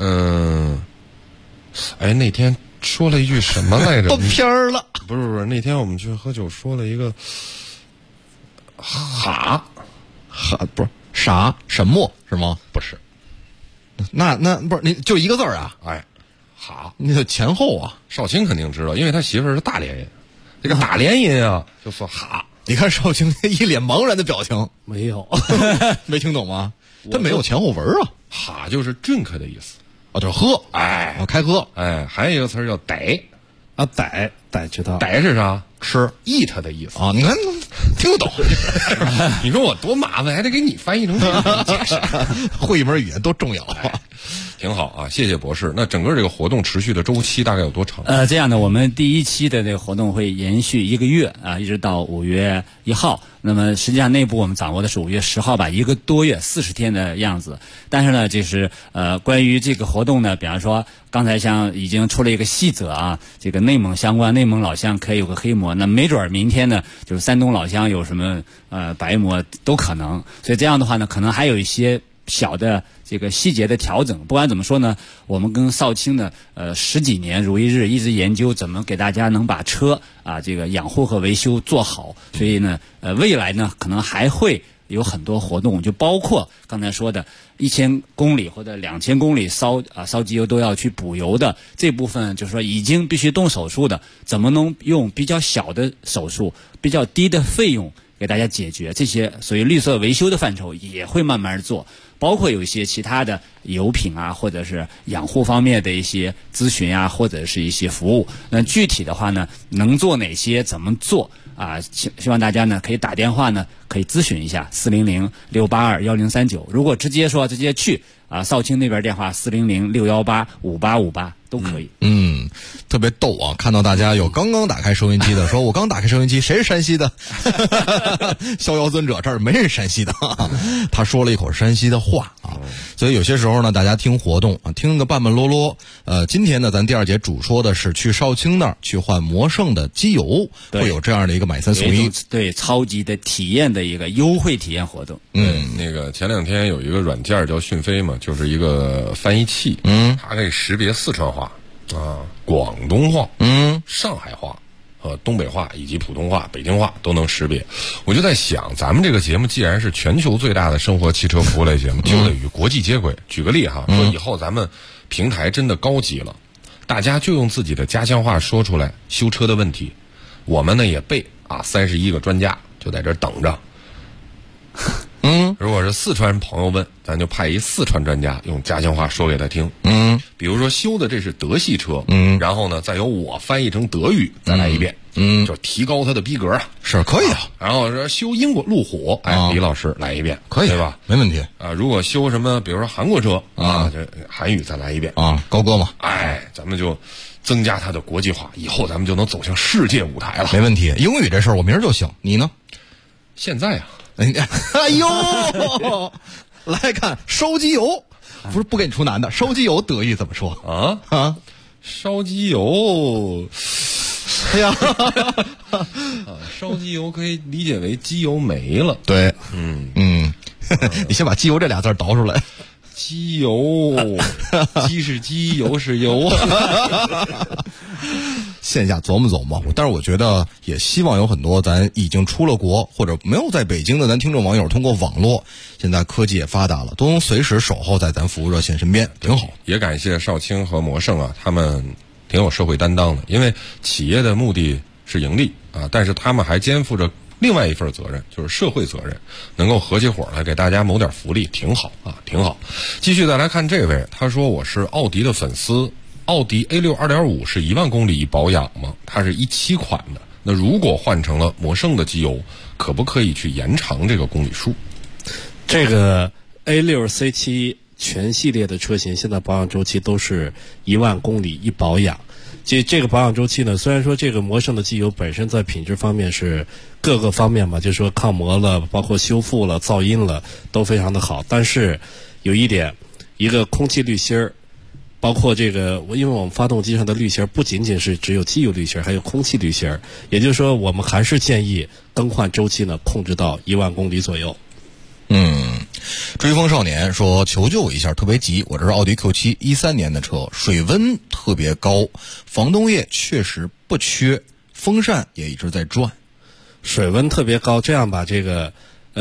[SPEAKER 6] 那天说了一句什么来着？
[SPEAKER 7] 断片儿了。
[SPEAKER 6] 不是，那天我们去喝酒说了一个哈，
[SPEAKER 7] 不是啥什么是吗？
[SPEAKER 6] 不是，
[SPEAKER 7] 那不是你就一个字啊？
[SPEAKER 6] 哎，哈，
[SPEAKER 7] 那个前后啊，
[SPEAKER 6] 邵青肯定知道，因为他媳妇儿是大连人，这个大连音啊就说哈。
[SPEAKER 7] 你看邵青一脸茫然的表情，
[SPEAKER 8] 没有，
[SPEAKER 7] 没听懂吗？他没有前后文啊。
[SPEAKER 6] 哈就是 drink 的意思，
[SPEAKER 7] 就是喝，开喝，
[SPEAKER 6] 还有一个词叫逮，
[SPEAKER 8] 逮知道，
[SPEAKER 6] 逮是啥？
[SPEAKER 7] 吃
[SPEAKER 6] eat 的意思
[SPEAKER 7] 啊。你看听不懂，
[SPEAKER 6] 你说我多麻烦，还得给你翻译成这个解释，
[SPEAKER 7] 会一门语言多重要。
[SPEAKER 6] 挺好啊，谢谢博士。那整个这个活动持续的周期大概有多长？
[SPEAKER 1] 这样的，我们第一期的这个活动会延续1个月啊，一直到5月1号。那么实际上内部我们掌握的是5月10号吧，1个多月40天的样子。但是呢，就是关于这个活动呢，比方说刚才像已经出了一个细则啊，这个内蒙相关，内蒙老乡可以有个黑模，那没准明天呢，就是山东老乡有什么白模都可能。所以这样的话呢，可能还有一些小的这个细节的调整。不管怎么说呢，我们跟邵青呢10几年如一日，一直研究怎么给大家能把车啊这个养护和维修做好。所以呢未来呢可能还会有很多活动，就包括刚才说的1000公里或者2000公里烧机油都要去补油的这部分，就是说已经必须动手术的，怎么能用比较小的手术、比较低的费用给大家解决，这些所谓绿色维修的范畴也会慢慢做，包括有一些其他的油品啊，或者是养护方面的一些咨询啊，或者是一些服务。那具体的话呢，能做哪些，怎么做啊？希望大家呢可以打电话呢，可以咨询一下400-682-1039。如果直接去啊，邵青那边电话400-618-5858都可以。
[SPEAKER 7] 特别逗啊！看到大家有刚刚打开收音机的，说我刚打开收音机，谁是山西的？逍遥尊者这儿没人山西的，他说了一口山西的话啊。所以有些时候呢，大家听活动啊，听个半半啰啰。今天呢，咱第2节主说的是去邵青那儿去换魔圣的机油，会有这样的一个买3送1，
[SPEAKER 1] 对，超级的体验的一个优惠体验活动。
[SPEAKER 6] 那个前2天有一个软件叫讯飞嘛，就是一个翻译器，它可以识别四川话啊、广东话、上海话和东北话以及普通话、北京话都能识别。我就在想，咱们这个节目既然是全球最大的生活汽车服务类节目，就得与国际接轨。举个例哈，说以后咱们平台真的高级了，大家就用自己的家乡话说出来修车的问题，我们呢也备31个专家就在这等着。如果是四川朋友问，咱就派一四川专家用家乡话说给他听。比如说修的这是德系车，然后呢再由我翻译成德语再来一遍。 就提高它的逼格
[SPEAKER 7] 是可以啊。
[SPEAKER 6] 然后说修英国路虎，李老师来一遍，
[SPEAKER 7] 可以
[SPEAKER 6] 对吧？
[SPEAKER 7] 没问题
[SPEAKER 6] 啊。如果修什么，比如说韩国车这韩语再来一遍
[SPEAKER 7] 啊，高歌嘛。
[SPEAKER 6] 咱们就增加它的国际化，以后咱们就能走向世界舞台了。
[SPEAKER 7] 没问题，英语这事儿我明儿就行，你呢？
[SPEAKER 6] 现在啊，
[SPEAKER 7] 哎呦，来看烧机油，不给你出难的，烧机油德语怎么说啊？
[SPEAKER 6] 烧机油，
[SPEAKER 7] 哎呀，
[SPEAKER 6] 烧机油可以理解为机油没了。
[SPEAKER 7] 对，你先把机油这俩字倒出来。
[SPEAKER 6] 机油，机是机，油是油。
[SPEAKER 7] 线下琢磨琢磨，但是我觉得也希望有很多咱已经出了国或者没有在北京的咱听众网友，通过网络，现在科技也发达了，都能随时守候在咱服务热线身边，挺好。
[SPEAKER 6] 也感谢少卿和魔圣他们挺有社会担当的，因为企业的目的是盈利但是他们还肩负着另外一份责任，就是社会责任，能够合起伙来给大家谋点福利，挺好挺好。继续再来看这位，他说我是奥迪的粉丝，奥迪 A6 2.5 是1万公里一保养吗？它是17款的，那如果换成了魔圣的机油，可不可以去延长这个公里数？
[SPEAKER 8] 这个 A6 C7 全系列的车型现在保养周期都是1万公里一保养。这个保养周期呢，虽然说这个魔圣的机油本身在品质方面是各个方面嘛，就是说抗磨了，包括修复了、噪音了，都非常的好。但是有一点，一个空气滤芯儿，包括这个，因为我们发动机上的滤芯儿不仅仅是只有机油滤芯儿，还有空气滤芯儿，也就是说，我们还是建议更换周期呢控制到1万公里左右。
[SPEAKER 7] 追风少年说求救一下，特别急，我这是奥迪 Q7 13年的车，水温特别高，防冻液确实不缺，风扇也一直在转。
[SPEAKER 8] 水温特别高，这样吧，这个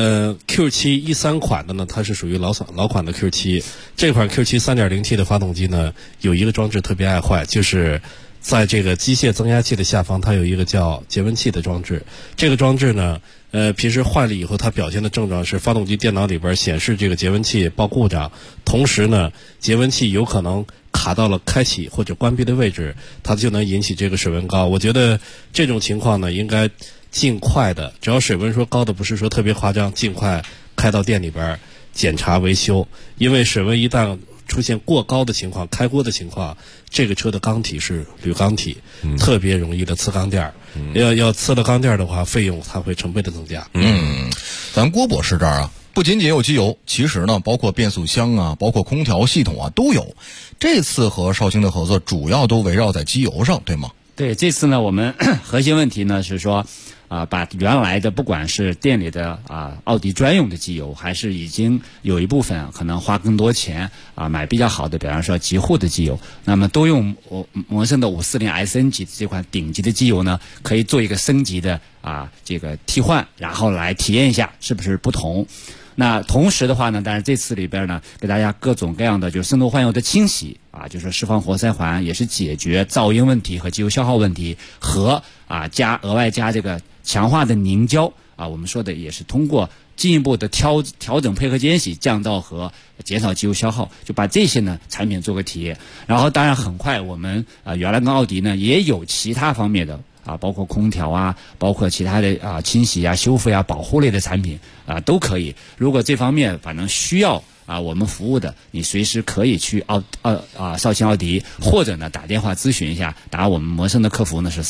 [SPEAKER 8] Q7 13款的呢，它是属于老款的 Q7， 这款 Q7 3.0T 的发动机呢，有一个装置特别爱坏，就是在这个机械增压器的下方，它有一个叫节温器的装置。这个装置呢，平时坏了以后，它表现的症状是发动机电脑里边显示这个节温器报故障，同时呢，节温器有可能卡到了开启或者关闭的位置，它就能引起这个水温高。我觉得这种情况呢，应该尽快的，只要水温说高的不是说特别夸张，尽快开到店里边检查维修，因为水温一旦出现过高的情况，开锅的情况，这个车的缸体是铝缸体，特别容易的呲钢垫儿。要呲了钢垫儿的话，费用它会成倍的增加。
[SPEAKER 7] 咱郭博士这儿不仅仅有机油，其实呢，包括变速箱包括空调系统都有。这次和绍兴的合作主要都围绕在机油上，对吗？
[SPEAKER 1] 对，这次呢，我们核心问题呢是说，把原来的不管是店里的奥迪专用的机油，还是已经有一部分可能花更多钱买比较好的，比方说极护的机油，那么都用魔圣的540 SN 级这款顶级的机油呢，可以做一个升级的这个替换，然后来体验一下是不是不同。那同时的话呢，当然这次里边呢，给大家各种各样的就是深度换油的清洗就是释放活塞环，也是解决噪音问题和机油消耗问题，和额外加这个强化的凝胶我们说的也是通过进一步的调整配合间隙，降噪和减少机油消耗，就把这些呢产品做个体验。然后当然很快我们原来跟奥迪呢也有其他方面的包括空调包括其他的清洗修复保护类的产品都可以。如果这方面反正需要我们服务的，你随时可以去绍兴奥迪，或者呢打电话咨询一下，打我们魔圣的客服呢是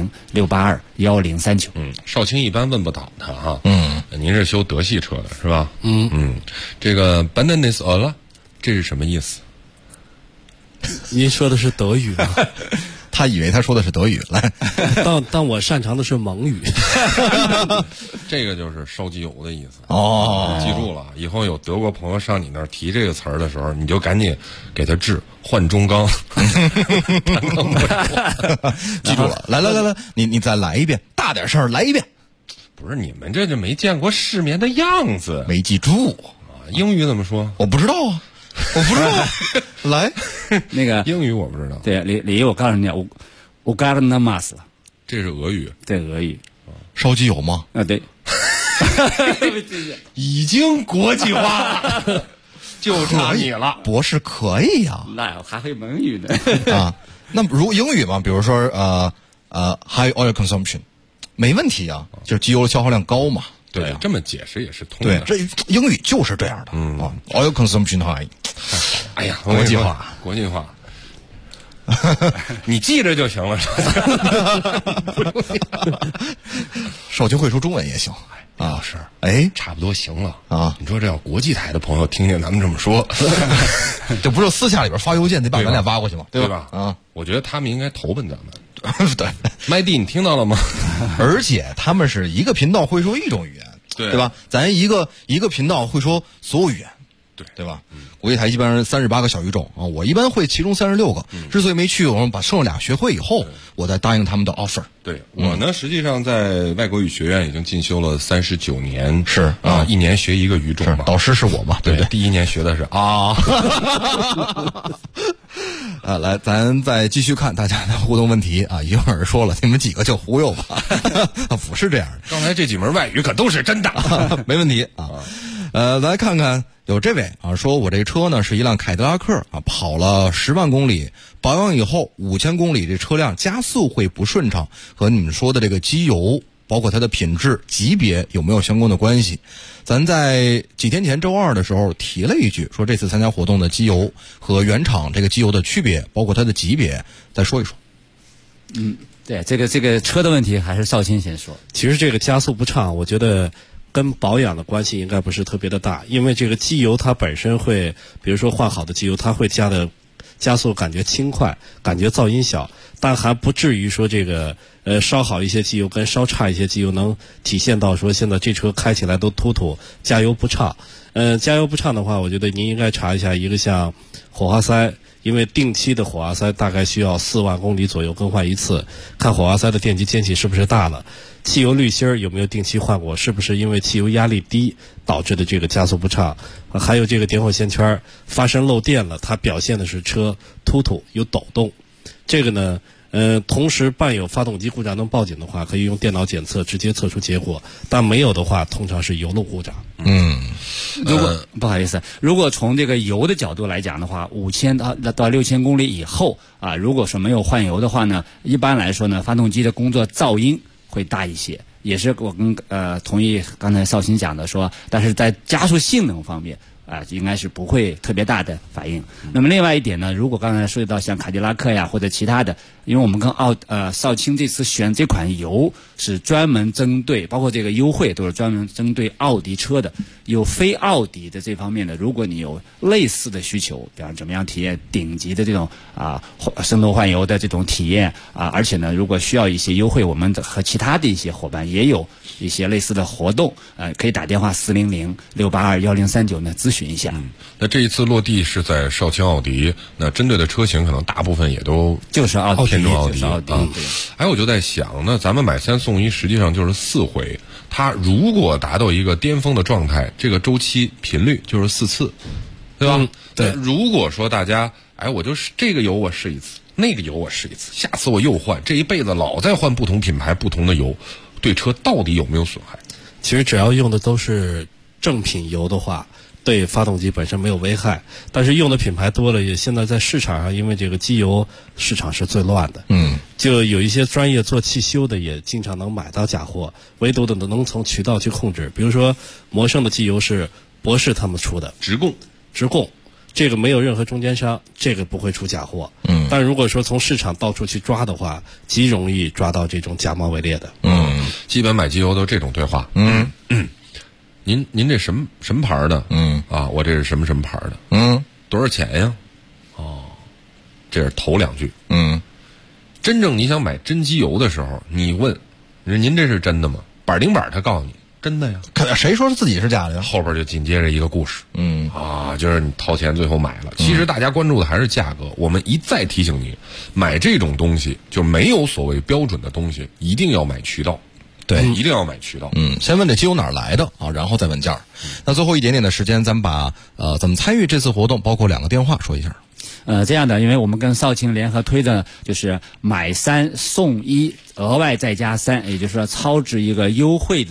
[SPEAKER 1] 400-682-1039。
[SPEAKER 6] 绍兴一般问不倒他您是修德系车的是吧？这个 Bandanis Ola 这是什么意思？
[SPEAKER 8] 您说的是德语吗？
[SPEAKER 7] 他以为他说的是德语，来，
[SPEAKER 8] 但我擅长的是蒙语。
[SPEAKER 6] 这个就是烧机油的意思
[SPEAKER 7] 记
[SPEAKER 6] 住了，以后有德国朋友上你那儿提这个词儿的时候，你就赶紧给他治换中缸。
[SPEAKER 7] 记住了，来，你再来一遍，大点声来一遍。
[SPEAKER 6] 不是你们这就没见过世面的样子，
[SPEAKER 7] 没记住
[SPEAKER 6] 英语怎么说？
[SPEAKER 7] 我不知道我不知道来，
[SPEAKER 1] 那个
[SPEAKER 6] 英语我不知道。
[SPEAKER 1] 对，李我告诉你，我嘎了那马斯了，
[SPEAKER 6] 这是俄语。
[SPEAKER 1] 对，俄语。
[SPEAKER 7] 烧机油吗？
[SPEAKER 1] 对。
[SPEAKER 6] 已经国际化了，就差你了。
[SPEAKER 7] 博士可以呀。
[SPEAKER 1] 那还会蒙语呢
[SPEAKER 7] 那如英语嘛，比如说 high oil consumption， 没问题啊，就是机油的消耗量高嘛。
[SPEAKER 6] 对，这么解释也是通的。
[SPEAKER 7] 对，这英语就是这样的。oil consumption high。
[SPEAKER 6] 哎呀，
[SPEAKER 7] 国际化，
[SPEAKER 6] 国际化。你记着就行了。
[SPEAKER 7] 少卿会说中文也行。
[SPEAKER 6] 老师，差不多行了
[SPEAKER 7] 啊！
[SPEAKER 6] 你说这要国际台的朋友听见咱们这么说，
[SPEAKER 7] 这不是私下里边发邮件得把咱俩挖过去吗？
[SPEAKER 6] 对吧？啊，我觉得他们应该投奔咱
[SPEAKER 7] 们。对，
[SPEAKER 6] 麦蒂，你听到了吗？
[SPEAKER 7] 而且他们是一个频道会说一种语言，对吧？咱一个频道会说所有语言，对吧？国际台一般38个小语种啊，我一般会其中36个。之所以没去，我们把剩下俩学会以后，我再答应他们的 offer。
[SPEAKER 6] 对我呢，实际上在外国语学院已经进修了39年，
[SPEAKER 7] 是
[SPEAKER 6] 啊，一年学一个语种嘛。
[SPEAKER 7] 导师是我嘛？对，
[SPEAKER 6] 第一年学的是啊。
[SPEAKER 7] 来，咱再继续看大家的互动问题啊。有人说了，你们几个就忽悠吧，不是这样的。
[SPEAKER 6] 刚才这几门外语可都是真的，
[SPEAKER 7] 没问题啊。来看看有这位啊，说我这车呢是一辆凯迪拉克啊，跑了10万公里，保养以后5000公里，这车辆加速会不顺畅，和你们说的这个机油，包括它的品质级别有没有相关的关系？咱在几天前周二的时候提了一句，说这次参加活动的机油和原厂这个机油的区别，包括它的级别，再说一说。
[SPEAKER 1] 对，这个车的问题还是少卿先说。
[SPEAKER 8] 其实这个加速不畅，我觉得跟保养的关系应该不是特别的大，因为这个机油它本身会，比如说换好的机油，它会加速感觉轻快，感觉噪音小，但还不至于说这个烧好一些机油跟烧差一些机油能体现到说现在这车开起来都突突，加油不畅。加油不畅的话，我觉得您应该查一下一个像火花塞，因为定期的火花塞大概需要4万公里左右更换一次，看火花塞的电机间隙是不是大了，汽油滤芯有没有定期换过，是不是因为汽油压力低导致的这个加速不畅，还有这个点火线圈发生漏电了，它表现的是车突突有抖动。这个呢同时伴有发动机故障能报警的话，可以用电脑检测直接测出结果，但没有的话通常是油路故障。
[SPEAKER 1] 如果不好意思，如果从这个油的角度来讲的话，5000到6000公里以后啊，如果说没有换油的话呢，一般来说呢，发动机的工作噪音会大一些，也是我跟同意刚才少卿讲的说，但是在加速性能方面应该是不会特别大的反应。那么另外一点呢，如果刚才说到像凯迪拉克呀或者其他的，因为我们跟少卿这次选这款油是专门针对，包括这个优惠都是专门针对奥迪车的，有非奥迪的这方面的，如果你有类似的需求，比方怎么样体验顶级的这种生动换油的这种体验而且呢，如果需要一些优惠，我们和其他的一些伙伴也有一些类似的活动，可以打电话400-682-1039呢咨询一下。
[SPEAKER 6] 那这一次落地是在少卿奥迪，那针对的车型可能大部分也都
[SPEAKER 1] 就是奥迪，
[SPEAKER 6] 偏重奥迪我就在想，那咱们买3送1实际上就是4回，它如果达到一个巅峰的状态，这个周期频率就是4次，对吧？对。如果说大家我就是这个油我试一次，那个油我试一次，下次我又换，这一辈子老在换不同品牌不同的油，对车到底有没有损害？
[SPEAKER 8] 其实只要用的都是正品油的话，对发动机本身没有危害，但是用的品牌多了，也现在在市场上，因为这个机油市场是最乱的，就有一些专业做汽修的也经常能买到假货，唯独的能从渠道去控制。比如说魔胜的机油是博士他们出的，
[SPEAKER 6] 直供，
[SPEAKER 8] 这个没有任何中间商，这个不会出假货。但如果说从市场到处去抓的话，极容易抓到这种假冒伪劣的。
[SPEAKER 6] 基本买机油都这种对话。您这什么牌的？我这是什么牌的？多少钱呀？这是头2句。真正你想买真机油的时候，你问您这是真的吗？板顶板他告诉你真的呀。
[SPEAKER 7] 谁说自己是假的呀？
[SPEAKER 6] 后边就紧接着一个故事。就是你掏钱最后买了。其实大家关注的还是价格。我们一再提醒你，买这种东西就没有所谓标准的东西，一定要买渠道。对，一定要买渠道。
[SPEAKER 7] 先问这机油哪儿来的然后再问价。那最后一点点的时间，咱们把怎么参与这次活动，包括2个电话说一下。
[SPEAKER 1] 这样的，因为我们跟少卿联合推的就是买3送1，额外再加3，也就是说超值一个优惠的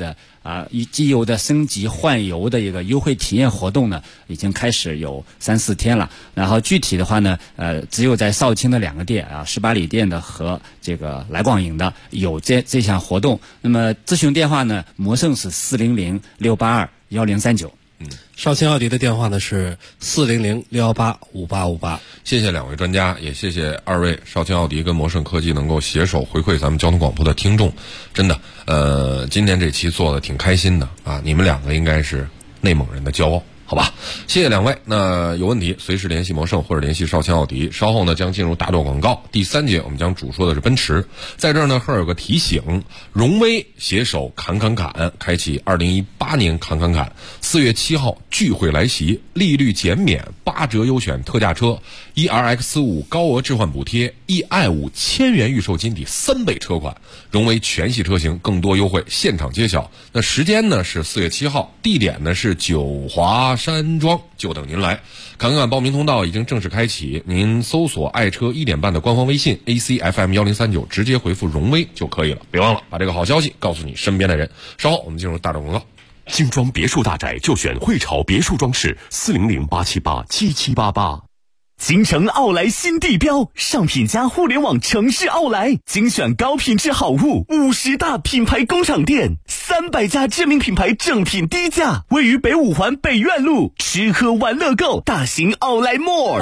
[SPEAKER 1] 机油的升级换油的一个优惠体验活动呢，已经开始有3-4天了。然后具体的话呢，只有在少卿的2个店18里店的和这个来广营的有这项活动。那么咨询电话呢，魔盛是400-682-1039。
[SPEAKER 8] 少卿奥迪的电话呢是400-618-5858。
[SPEAKER 6] 谢谢两位专家，也谢谢2位少卿奥迪跟魔盛科技能够携手回馈咱们交通广播的听众。真的，今天这期做的挺开心的啊！你们2个应该是内蒙人的骄傲。好吧，谢谢2位。那有问题随时联系魔盛或者联系少卿奥迪。稍后呢将进入大段广告。第3节我们将主说的是奔驰。在这儿呢，赫尔有个提醒：荣威携手侃开启2018年侃4月7号聚会来袭，利率减免，8折优选特价车，1RX5高额置换补贴，1i51000元预售金抵3倍车款，荣威全系车型更多优惠现场揭晓。那时间呢是4月7号，地点呢是九华山庄，就等您来。侃报名通道已经正式开启，您搜索爱车1点半的官方微信 ACFM1039，直接回复荣威就可以了。别忘了把这个好消息告诉你身边的人。稍后我们进入大段广告。
[SPEAKER 20] 精装别墅大宅就选汇潮别墅装饰，400-878-7788。京城奥莱新地标，上品加互联网城市奥莱，精选高品质好物，50大品牌工厂店，300家知名品牌正品低价，位于北5环北苑路，吃喝玩乐购大型奥莱 mall。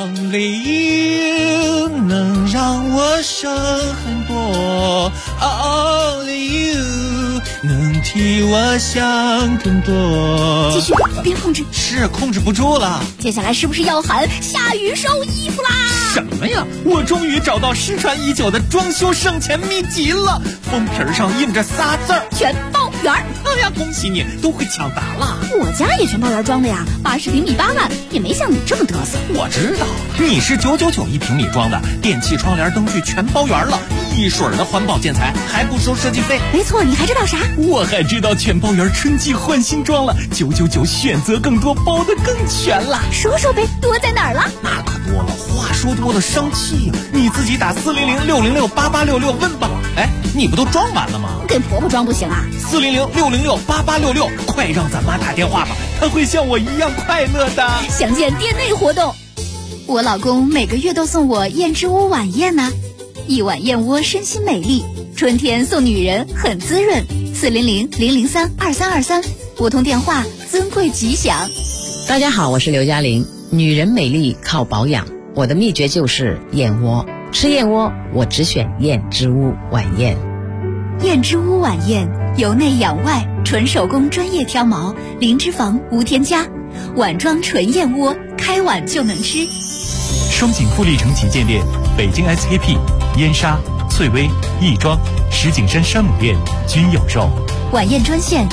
[SPEAKER 2] Only you 能让我省很多， Only you 能替我想更多。
[SPEAKER 13] 继续，别控制。
[SPEAKER 2] 是控制不住了。
[SPEAKER 13] 接下来是不是要喊下雨收衣服啦？
[SPEAKER 2] 什么呀？我终于找到失传已久的装修省钱秘籍了，封皮上印着仨字儿：
[SPEAKER 13] 全包圆。
[SPEAKER 2] 哎呀，恭喜你，都会抢答了。
[SPEAKER 13] 我家也全包圆装的呀，80平米8万，也没像你这么嘚瑟。
[SPEAKER 2] 我知道，你是999一平米装的，电器、窗帘、灯具全包圆了，一水的环保建材，还不收设计费。
[SPEAKER 13] 没错，你还知道啥？
[SPEAKER 2] 我还知道全包圆春季换新装了，999选择更多，包得更全了。
[SPEAKER 13] 说说呗，多在哪儿了？
[SPEAKER 2] 那可多了，话说多了生气呀！你自己打400-606-8866问吧。哎，你不都装完了吗？
[SPEAKER 13] 跟婆婆装不行啊
[SPEAKER 2] ！400-606-8866，快让咱妈打电话吧，她会像我一样快乐的。
[SPEAKER 13] 详见店内活动。我老公每个月都送我燕之屋晚宴呢，一碗燕窝身心美丽，春天送女人很滋润。400-003-2323，拨通电话，尊贵吉祥。
[SPEAKER 15] 大家好，我是刘嘉玲。女人美丽靠保养，我的秘诀就是燕窝。吃燕窝，我只选燕之屋晚宴。
[SPEAKER 13] 燕之屋晚宴，由内养外，纯手工专业挑毛，零脂肪无添加，碗装纯燕窝，开碗就能吃。
[SPEAKER 11] 双井富力城旗舰店、北京 SKP、燕莎、翠微、亦庄、石景山山姆店均有售。
[SPEAKER 13] 晚宴专线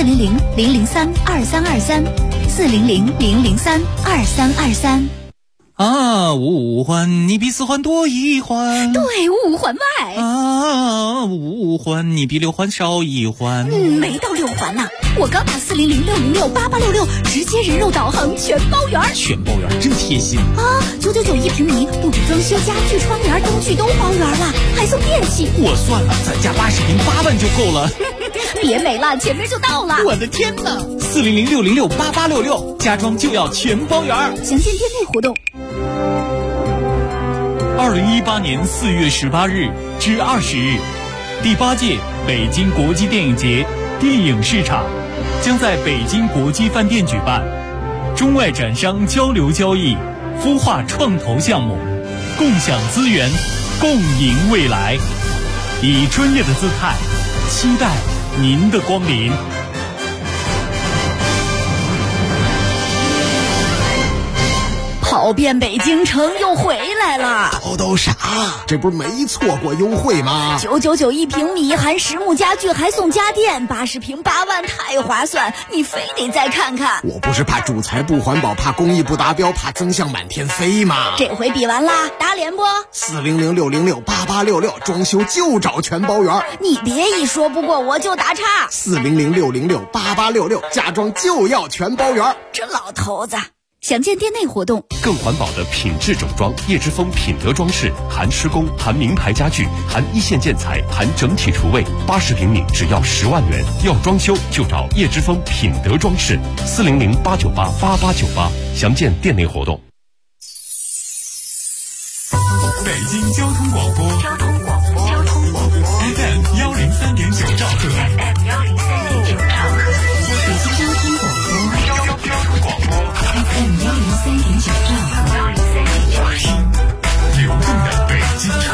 [SPEAKER 13] 400-003-2323，400-003-2323。
[SPEAKER 2] 啊，五环你比4环多1环，
[SPEAKER 13] 对，5环外。
[SPEAKER 2] 啊，5环你比6环少1环。
[SPEAKER 13] 没到6环呢。我刚打400-606-8866，直接人肉导航全包圆。
[SPEAKER 2] 全包圆真贴心
[SPEAKER 13] 啊！999一平米，不止装修、家具、窗帘、灯具都包圆了，还送电器。
[SPEAKER 2] 我算了，咱家80平8万就够了。
[SPEAKER 13] 别美了，前面就到了。
[SPEAKER 2] 我的天哪！400-606-8866，家装就要全包圆。
[SPEAKER 13] 详见店内活动。
[SPEAKER 11] 2018年4月18日至20日，第8届北京国际电影节电影市场将在北京国际饭店举办，中外展商交流交易，孵化创投项目，共享资源，共赢未来。以专业的姿态，期待您的光临。
[SPEAKER 13] 跑遍北京城又回来了。
[SPEAKER 14] 都啥？这不是没错过优惠吗
[SPEAKER 13] ？999一平米，含实木家具，还送家电，80平8万，太划算！你非得再看看。
[SPEAKER 14] 我不是怕主材不环保，怕工艺不达标，怕增项满天飞吗？
[SPEAKER 13] 这回比完啦，打脸不
[SPEAKER 14] ？400-606-8866，装修就找全包圆。
[SPEAKER 13] 你别一说不过我就打岔。
[SPEAKER 14] 400-606-8866，家装就要全包圆。
[SPEAKER 13] 这老头子。 详见店内活动。
[SPEAKER 4] 更环保的品质整装，叶之峰品德装饰，含施工，含名牌家具，含一线建材，含整体厨卫，80平米只要10万元。要装修就找叶之峰品德装饰，400-898-8898，详见店内活动。
[SPEAKER 10] 北京交通广播FM 103.9兆赫，北京交通广播 FM 103.9兆赫，听流动的北京城。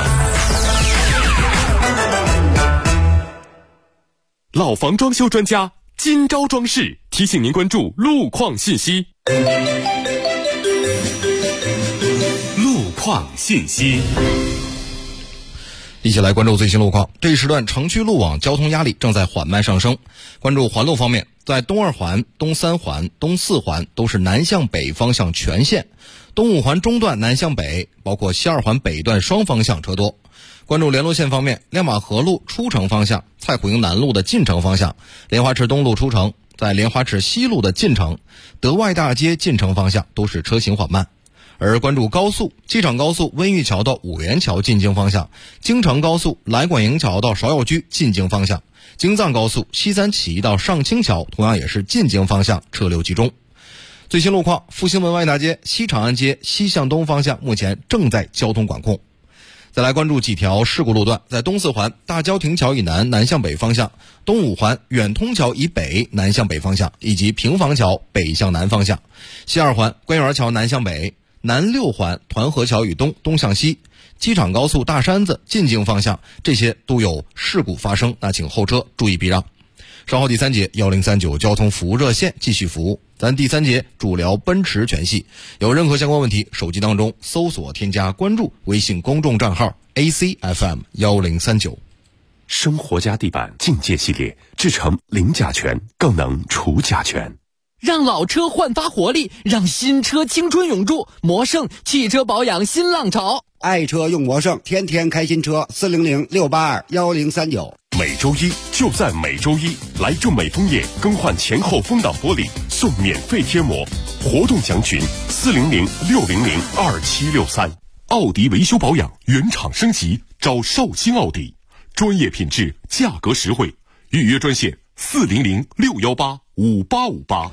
[SPEAKER 4] 老房装修专家金招装饰提醒您关注路况信息。路况信息，
[SPEAKER 7] 一起来关注最新路况。这一时段城区路网交通压力正在缓慢上升。关注环路方面，在东2环、东3环、东4环都是南向北方向全线，东5环中段南向北，包括西2环北段双方向车多。关注联络线方面，亮马河路出城方向、蔡虎营南路的进城方向、莲花池东路出城，在莲花池西路的进城、德外大街进城方向都是车行缓慢。而关注高速，机场高速温榆桥到五元桥进京方向，京承高速来广营桥到芍药居进京方向，京藏高速西三旗到上清桥同样也是进京方向车流集中。最新路况，复兴门外大街、西长安街西向东方向目前正在交通管控。再来关注几条事故路段，在东4环大郊亭桥以南南向北方向，东5环远通桥以北南向北方向，以及平房桥北向南方向，西2环官园桥南向北，南6环团河桥以东东向西，机场高速大山子进京方向，这些都有事故发生，那请后车注意避让。稍后第3节1039交通服务热线继续服务，咱第3节主聊奔驰全系。有任何相关问题，手机当中搜索添加关注微信公众账号 ACFM 1039。
[SPEAKER 4] 生活家地板境界系列，制成零甲醛，更能除甲醛。
[SPEAKER 22] 让老车焕发活力，让新车青春永驻。魔胜汽车保养新浪潮，
[SPEAKER 3] 爱车用魔胜，天天开新车，400-682-1039。
[SPEAKER 4] 每周一就在每周一，来众美枫叶更换前后风挡玻璃送免费贴膜，活动详询400-600-2763。奥迪维修保养原厂升级，找绍兴奥迪，专业品质，价格实惠，预约专线400-618-5858。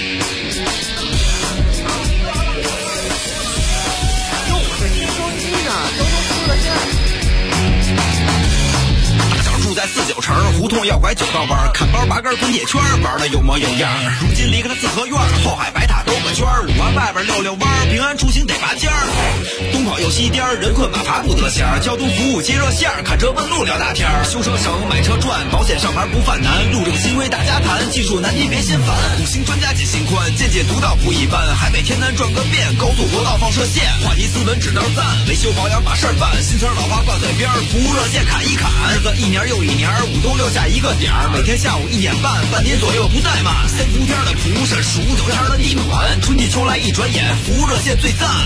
[SPEAKER 5] 住在49城胡同要拐9道弯，看包拔根滚铁圈，玩的有模有样。如今离开了四合院，后海白塔兜个圈，5环外边溜弯，平安出行得拔尖儿。东跑右西颠，人困马乏不得闲，交通服务接热线，看车问路聊大天，修车省买车赚，保险上牌不犯难，路政新规大家谈，技术难题别心烦。5星专家解心宽，见解独到不一般，海北天南转个遍，高速国道放射线，话题斯文指道赞，维修保养把事儿办，新车老花挂嘴边，服务热线砍一砍，日子一年又一年，5都留下一个点儿，每天下午1点半，半年左右不怠慢。3伏天的蒲扇，数9天的地暖，春季秋来一转眼，服务热线最赞。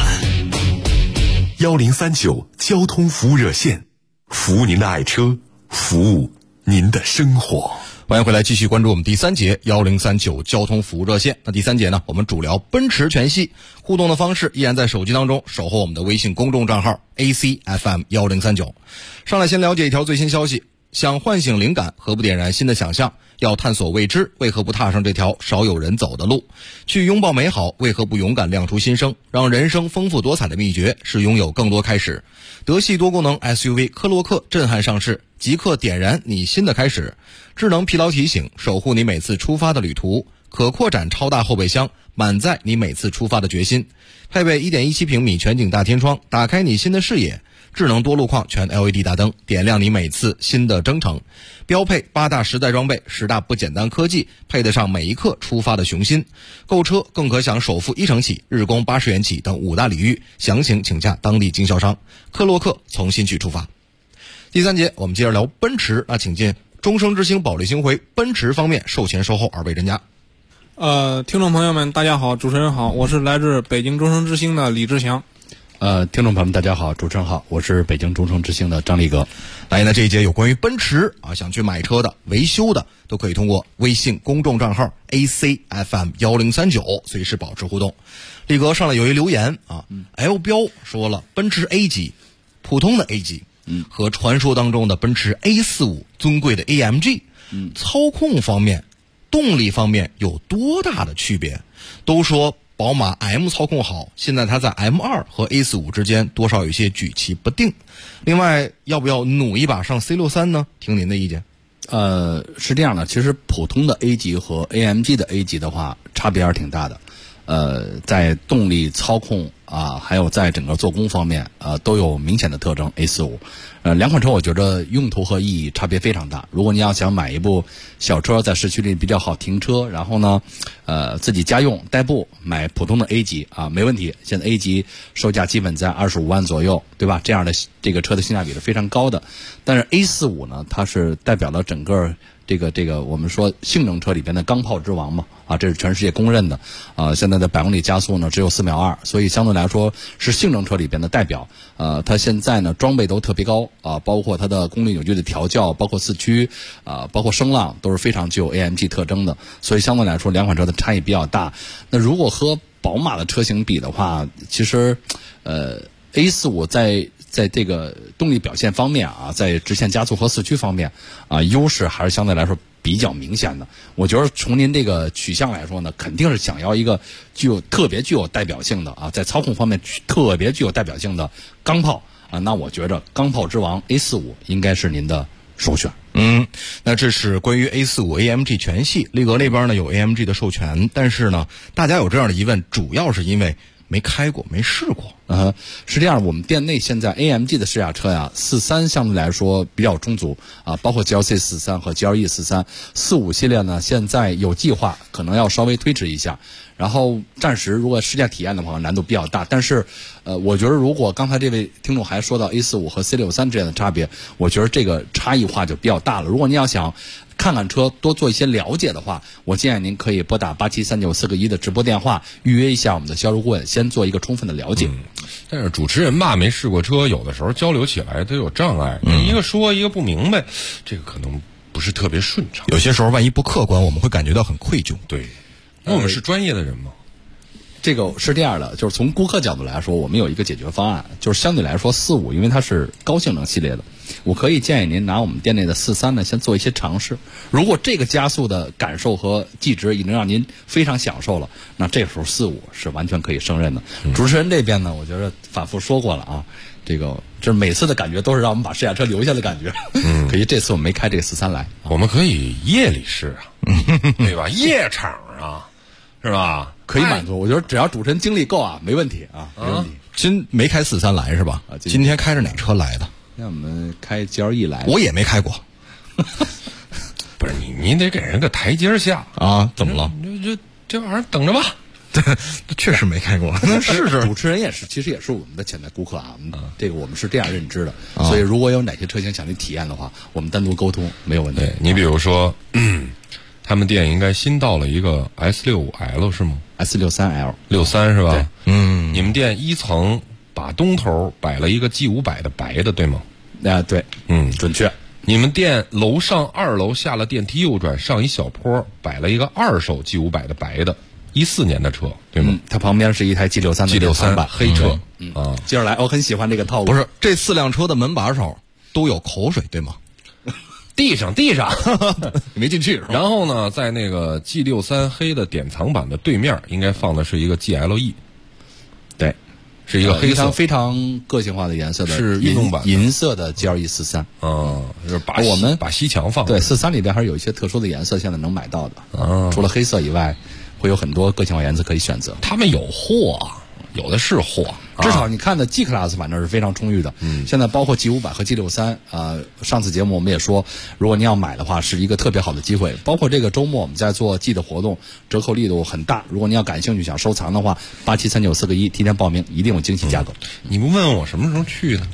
[SPEAKER 4] 1039交通服务热线，服务您的爱车，服务您的生活。
[SPEAKER 7] 欢迎回来，继续关注我们第3节1039交通服务热线。那第3节呢，我们主聊奔驰全系，互动的方式依然在手机当中守候我们的微信公众账号 ACFM 1039。上来先了解一条最新消息，想唤醒灵感，何不点燃新的想象？要探索未知，为何不踏上这条少有人走的路？去拥抱美好，为何不勇敢亮出新生？让人生丰富多彩的秘诀是拥有更多开始。德系多功能 SUV 科洛克震撼上市，即刻点燃你新的开始。智能疲劳提醒，守护你每次出发的旅途。可扩展超大后备箱，满载你每次出发的决心。配备 1.17 平米全景大天窗，打开你新的视野。智能多路况全 LED 大灯，点亮你每次新的征程。标配8大实在装备，10大不简单科技，配得上每一刻出发的雄心。购车更可享首付1成起，日供80元起等5大礼遇，详情请假当地经销商。科洛克从新区出发。第3节我们接着聊奔驰，那请进终生之星保利星回奔驰方面售前售后2位专家。
[SPEAKER 23] 听众朋友们大家好，主持人好，我是来自北京终生之星的李志祥。
[SPEAKER 12] 听众朋友们，大家好，主持人好，我是北京中诚之星的张立哥。
[SPEAKER 7] 来，那这一节有关于奔驰啊，想去买车的、维修的，都可以通过微信公众账号 ACFM1039随时保持互动。立哥上来有一留言啊，L 标说了，奔驰 A 级，普通的 A 级，和传说当中的奔驰 A45 尊贵的 AMG，操控方面、动力方面有多大的区别？都说宝马 M 操控好，现在它在 M2 和 A45 之间多少有些举棋不定。另外，要不要努一把上 C63 呢？听您的意见。
[SPEAKER 12] 是这样的，其实普通的 A 级和 AMG 的 A 级的话，差别还是挺大的。在动力操控啊，还有在整个做工方面，都有明显的特征。A45，两款车我觉得用途和意义差别非常大。如果你要想买一部小车，在市区里比较好停车，然后呢，自己家用代步，买普通的 A 级啊，没问题。现在 A 级售价基本在25万左右，对吧？这样的这个车的性价比是非常高的。但是 A45 呢，它是代表了整个这个我们说性能车里边的钢炮之王嘛，啊，这是全世界公认的。现在的百公里加速呢只有4秒2，所以相对来说是性能车里边的代表。它现在呢装备都特别高啊，包括它的功率扭矩的调教，包括四驱包括声浪都是非常具有 AMG 特征的。所以相对来说两款车的差异比较大。那如果和宝马的车型比的话，其实A45 在这个动力表现方面啊，在直线加速和四驱方面啊，优势还是相对来说比较明显的。我觉得从您这个取向来说呢，肯定是想要一个特别具有代表性的啊，在操控方面特别具有代表性的钢炮啊。那我觉着钢炮之王 A45 应该是您的首选。
[SPEAKER 7] 那这是关于 A45 AMG 全系。力格那边呢有 AMG 的授权，但是呢，大家有这样的疑问，主要是因为没开过，没试过。
[SPEAKER 12] 是这样，我们店内现在 AMG 的试驾车呀，43相对来说比较充足啊，包括 GLC 43和 GLE 43。45系列呢，现在有计划可能要稍微推迟一下，然后暂时如果试驾体验的话，难度比较大。但是，我觉得如果刚才这位听众还说到 A45 和 C63 之间的差别，我觉得这个差异化就比较大了。如果你要想看看车，多做一些了解的话，我建议您可以拨打873941的直播电话，预约一下我们的销售顾问，先做一个充分的了解。
[SPEAKER 6] 但是主持人吧，没试过车，有的时候交流起来都有障碍，一个说一个不明白，这个可能不是特别顺畅。
[SPEAKER 7] 有些时候万一不客观，我们会感觉到很愧疚。
[SPEAKER 6] 对，那我们是专业的人吗？
[SPEAKER 12] 这个是这样的，就是从顾客角度来说，我们有一个解决方案，就是相对来说45，因为它是高性能系列的，我可以建议您拿我们店内的43呢，先做一些尝试。如果这个加速的感受和计值已经让您非常享受了，那这时候45是完全可以胜任的。主持人这边呢，我觉得反复说过了啊，这个就是每次的感觉都是让我们把试驾车留下的感觉。可惜这次我们没开这个43来，
[SPEAKER 6] 我们可以夜里试啊，对吧？夜场啊，是吧？
[SPEAKER 12] 可以满足，我觉得只要主持人精力够啊，没问题啊，没问题。
[SPEAKER 7] 今没开43来是吧？今天开着哪车来的？
[SPEAKER 12] 那我们开 GLE 来，
[SPEAKER 7] 我也没开过。
[SPEAKER 6] 不是你得给人个台阶下
[SPEAKER 7] 啊？怎么了？
[SPEAKER 6] 这玩意儿等着吧。
[SPEAKER 7] 确实没开过，那试试。
[SPEAKER 12] 主持人也是，其实也是我们的潜在顾客啊。这个我们是这样认知的，所以如果有哪些车型想去体验的话，我们单独沟通没有问题。
[SPEAKER 6] 对，你比如说，他们店应该新到了一个 S65L 是吗？
[SPEAKER 12] S63L
[SPEAKER 6] 63是吧？
[SPEAKER 12] 对，
[SPEAKER 6] 你们店一层把东头摆了一个 G500的白的，对吗？
[SPEAKER 12] 对，准确。
[SPEAKER 6] 你们店楼上2楼下了电梯右转上一小坡，摆了一个二手 G500的白的，14年的车，对吗？
[SPEAKER 12] 它旁边是一台 G63 的
[SPEAKER 6] G63版黑车。
[SPEAKER 12] 接着来，我很喜欢这个套路。
[SPEAKER 7] 不是，这4辆车的门把手都有口水，对吗？
[SPEAKER 6] 地上
[SPEAKER 7] 没进去。
[SPEAKER 6] 然后呢，在那个 G63 黑的典藏版的对面，应该放的是一个 GLE，
[SPEAKER 12] 对，
[SPEAKER 6] 是一个黑色
[SPEAKER 12] 非常个性化的颜色的，
[SPEAKER 6] 是运动版
[SPEAKER 12] 银色的 GLE 43。
[SPEAKER 6] 就是把西墙放
[SPEAKER 12] 对43里边还是有一些特殊的颜色，现在能买到的。除了黑色以外，会有很多个性化颜色可以选择。
[SPEAKER 6] 他们有货，有的是货。
[SPEAKER 12] 至少你看的 G Class 反正是非常充裕的。现在包括 G500和 G63，上次节目我们也说，如果你要买的话，是一个特别好的机会。包括这个周末我们在做 G 的活动，折扣力度很大。如果你要感兴趣想收藏的话，873941提前报名，一定有惊喜价格。
[SPEAKER 6] 你不问我什么时候去呢？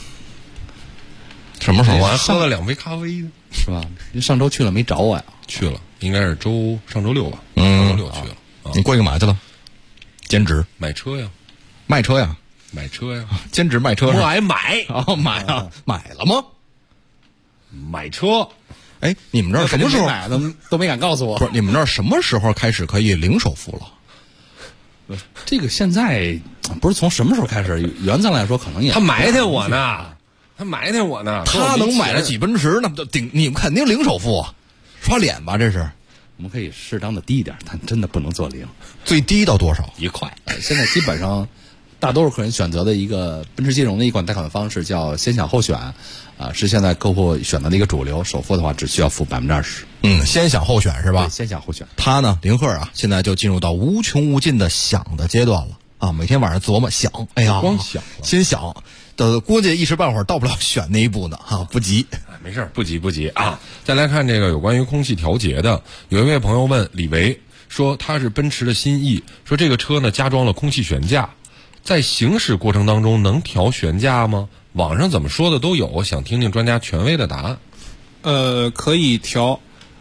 [SPEAKER 7] 什么时候？
[SPEAKER 6] 我还喝了2杯咖啡呢，
[SPEAKER 12] 是吧？您上周去了没找我呀？
[SPEAKER 6] 去了，应该是上周六吧。上周六去了。
[SPEAKER 7] 你过去干嘛去了？兼职？
[SPEAKER 6] 买车呀。
[SPEAKER 7] 卖车呀？
[SPEAKER 6] 买车呀，
[SPEAKER 7] 兼职卖车。
[SPEAKER 6] 我爱买
[SPEAKER 7] 买啊，买了吗？
[SPEAKER 6] 买车。
[SPEAKER 7] 哎，你们这儿什么时候
[SPEAKER 1] 买的都没敢告诉我？
[SPEAKER 7] 不是，你们这儿什么时候开始可以零首付了？
[SPEAKER 12] 这个现在不是从什么时候开始？原则来说，可能也
[SPEAKER 6] 他埋汰我呢，他埋汰我呢。
[SPEAKER 7] 他能买得起奔驰，那不你们肯定零首付啊，刷脸吧？这是。
[SPEAKER 12] 我们可以适当的低一点，但真的不能做零。
[SPEAKER 7] 最低到多少
[SPEAKER 6] ？1块。
[SPEAKER 12] 现在基本上大多数客人选择的一个奔驰金融的一款贷款方式叫先享后选，是现在客户选择的一个主流。首付的话只需要付20%。
[SPEAKER 7] 先享后选是吧？
[SPEAKER 12] 对，先享后选。
[SPEAKER 7] 他呢，林鹤啊，现在就进入到无穷无尽的想的阶段了啊！每天晚上琢磨想，哎呀，
[SPEAKER 6] 光想了，
[SPEAKER 7] 先想，估计一时半会儿到不了选那一步呢啊，不急。
[SPEAKER 6] 没事，不急啊！再来看这个有关于空气调节的，有一位朋友问李维说，他是奔驰的新 E， 说这个车呢加装了空气悬架，在行驶过程当中能调悬架吗？网上怎么说的都有，想听听专家权威的答案。
[SPEAKER 17] 可以调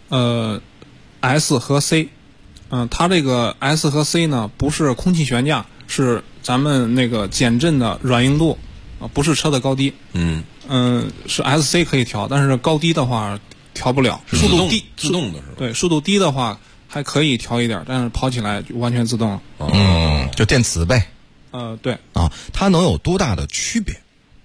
[SPEAKER 17] S 和 C， 它这个 S 和 C 呢不是空气悬架，是咱们那个减震的软硬度不是车的高低。是 SC 可以调，但是高低的话调不了。速度低，
[SPEAKER 6] 自动的是吧？
[SPEAKER 17] 对，速度低的话还可以调一点，但是跑起来就完全自动了。
[SPEAKER 7] 就电磁呗。
[SPEAKER 17] 对
[SPEAKER 7] 啊，它能有多大的区别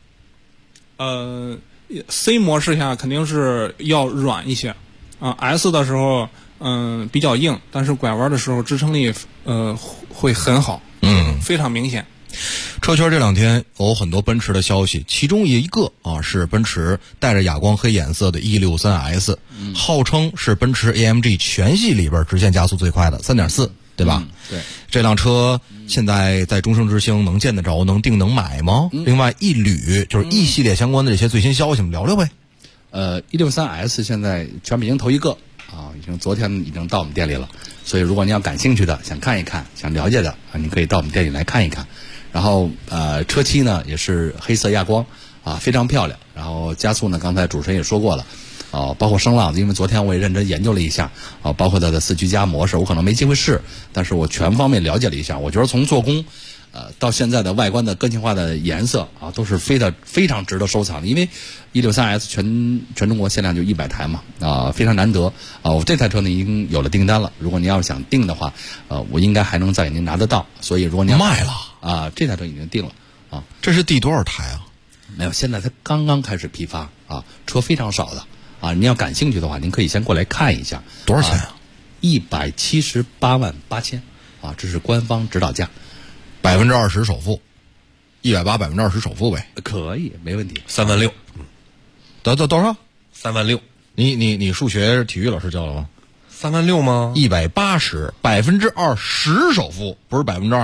[SPEAKER 17] ？C 模式下肯定是要软一些，S 的时候比较硬，但是拐弯的时候支撑力会很好，非常明显。
[SPEAKER 7] 车圈这两天有很多奔驰的消息，其中一个是奔驰带着哑光黑颜色的 E63S，号称是奔驰 AMG 全系里边直线加速最快的3.4，对吧？
[SPEAKER 12] 对，
[SPEAKER 7] 这辆车现在在中盛之星能见得着，能定能买吗？另外一捋就是 E 系列相关的这些最新消息，我们聊聊呗。
[SPEAKER 12] E63S 现在全北京头一个昨天已经到我们店里了，所以如果你要感兴趣的，想看一看，想了解的你可以到我们店里来看一看。然后车漆呢也是黑色亚光非常漂亮。然后加速呢，刚才主持人也说过了包括声浪，因为昨天我也认真研究了一下包括它的4驱加模式，我可能没机会试，但是我全方面了解了一下。我觉得从做工到现在的外观的个性化的颜色都是非常值得收藏的。因为 E63S 全中国限量就100台嘛非常难得我这台车呢已经有了订单了，如果您要是想订的话我应该还能再给您拿得到。所以如果您要
[SPEAKER 7] 卖了
[SPEAKER 12] 这台车已经定了
[SPEAKER 7] 这是第多少台啊？
[SPEAKER 12] 没有，现在它刚刚开始批发车非常少的您要感兴趣的话，您可以先过来看一下。
[SPEAKER 7] 多少钱
[SPEAKER 12] 178万8千这是官方指导价
[SPEAKER 7] ，20%首付，180%， 20%首付呗，
[SPEAKER 12] 可以，没问题。
[SPEAKER 6] 3万6，
[SPEAKER 7] 多少
[SPEAKER 6] ？3万6。
[SPEAKER 7] 你数学体育老师教了吗
[SPEAKER 6] ？3万6吗
[SPEAKER 7] ？180%， 20%首付，不是2%。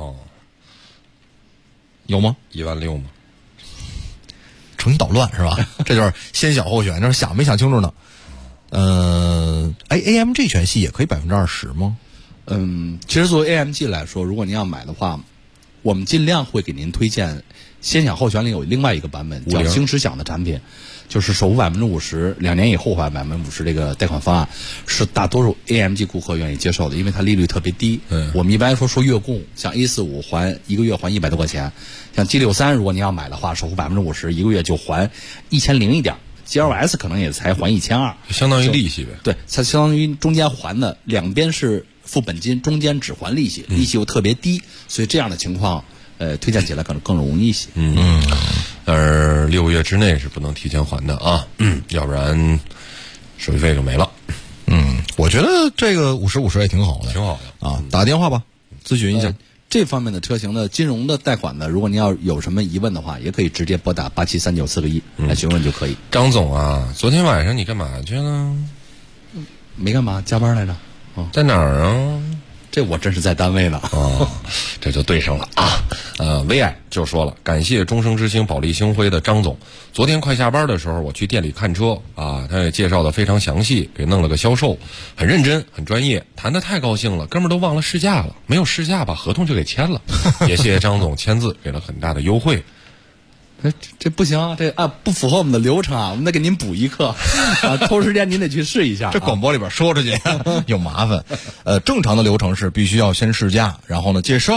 [SPEAKER 7] 有吗
[SPEAKER 6] ？1万6吗？
[SPEAKER 7] 成绩捣乱是吧？这就是先享后选，这想没想清楚呢。AMG 全系也可以20%吗？
[SPEAKER 12] 其实作为 AMG 来说，如果您要买的话，我们尽量会给您推荐先享后选里有另外一个版本叫星驰享的产品，就是首付50%，2年以后还50%这个贷款方案是大多数 AMG 顾客愿意接受的，因为它利率特别低。我们一般说月供，像 A45还一个月还100多块钱，像 G63 如果您要买的话，首付50%，一个月就还1000一点。GLS 可能也才还1200，
[SPEAKER 6] 相当于利息呗。
[SPEAKER 12] 对，它相当于中间还的两边是付本金，中间只还利息，利息又特别低，所以这样的情况推荐起来可能更容易一些。
[SPEAKER 6] 6个月之内是不能提前还的要不然手续费就没了。
[SPEAKER 7] 我觉得这个50%也挺好的，
[SPEAKER 6] 挺好的
[SPEAKER 7] 打个电话吧，咨询一下。
[SPEAKER 12] 这方面的车型的金融的贷款呢，如果您要有什么疑问的话，也可以直接拨打873941来询问就可以。
[SPEAKER 6] 张总啊，昨天晚上你干嘛去了？
[SPEAKER 12] 没干嘛，加班来着。
[SPEAKER 6] 在哪儿啊？
[SPEAKER 12] 这我真是在单位呢。
[SPEAKER 6] 这就对上了微爱就说了，感谢中升之星保利星辉的张总。昨天快下班的时候，我去店里看车他也介绍的非常详细，给弄了个销售，很认真很专业，谈得太高兴了，哥们儿都忘了试驾了，没有试驾把合同就给签了。也谢谢张总签字，给了很大的优惠。
[SPEAKER 12] 这不行，这不符合我们的流程我们得给您补一课抽时间您得去试一下。
[SPEAKER 7] 这广播里边说出去有麻烦。正常的流程是必须要先试驾，然后呢介绍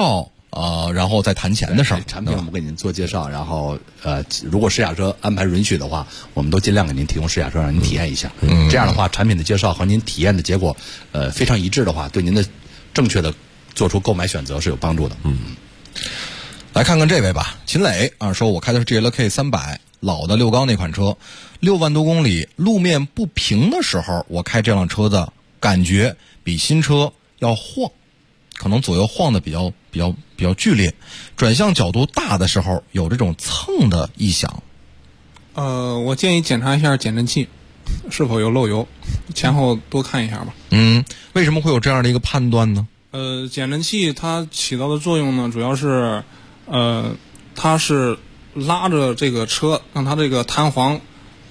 [SPEAKER 7] 然后再谈钱的事儿。
[SPEAKER 12] 产品我们给您做介绍，然后如果试驾车安排允许的话，我们都尽量给您提供试驾车让您体验一下。这样的话，产品的介绍和您体验的结果非常一致的话，对您的正确的做出购买选择是有帮助的。
[SPEAKER 7] 来看看这位吧，秦磊啊，说我开的是 GLK 300，老的6缸那款车，6万多公里，路面不平的时候，我开这辆车的感觉比新车要晃，可能左右晃的比较剧烈，转向角度大的时候有这种蹭的异响。
[SPEAKER 17] 我建议检查一下减震器是否有漏油，前后多看一下吧。
[SPEAKER 7] 为什么会有这样的一个判断呢？
[SPEAKER 17] 减震器它起到的作用呢，主要是它是拉着这个车，让它这个弹簧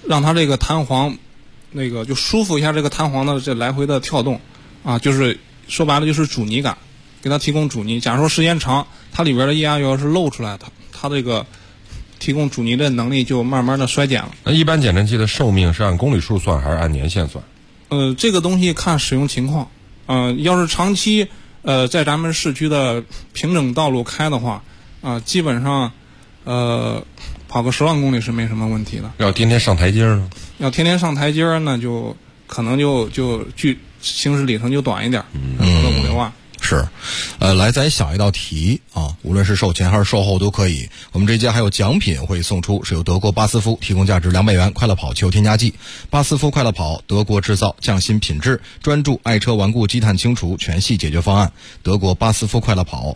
[SPEAKER 17] 那个就舒服一下这个弹簧的这来回的跳动啊，就是说白了就是阻尼感，给它提供阻尼。假如说时间长，它里边的液压油是漏出来的，它这个提供阻尼的能力就慢慢的衰减了。
[SPEAKER 6] 那一般减震器的寿命是按公里数算还是按年限算？
[SPEAKER 17] 这个东西看使用情况。要是长期在咱们市区的平整道路开的话，基本上跑个10万公里是没什么问题的。
[SPEAKER 6] 要天天上台阶呢？
[SPEAKER 17] 要天天上台阶呢，就可能就行驶里程就短一点，跑到5-6万。
[SPEAKER 7] 是，来咱想一道题啊，无论是售前还是售后都可以。我们这节还有奖品会送出，是由德国巴斯夫提供价值200元快乐跑汽油添加剂。巴斯夫快乐跑，德国制造，匠心品质，专注爱车顽固积碳清除全系解决方案。德国巴斯夫快乐跑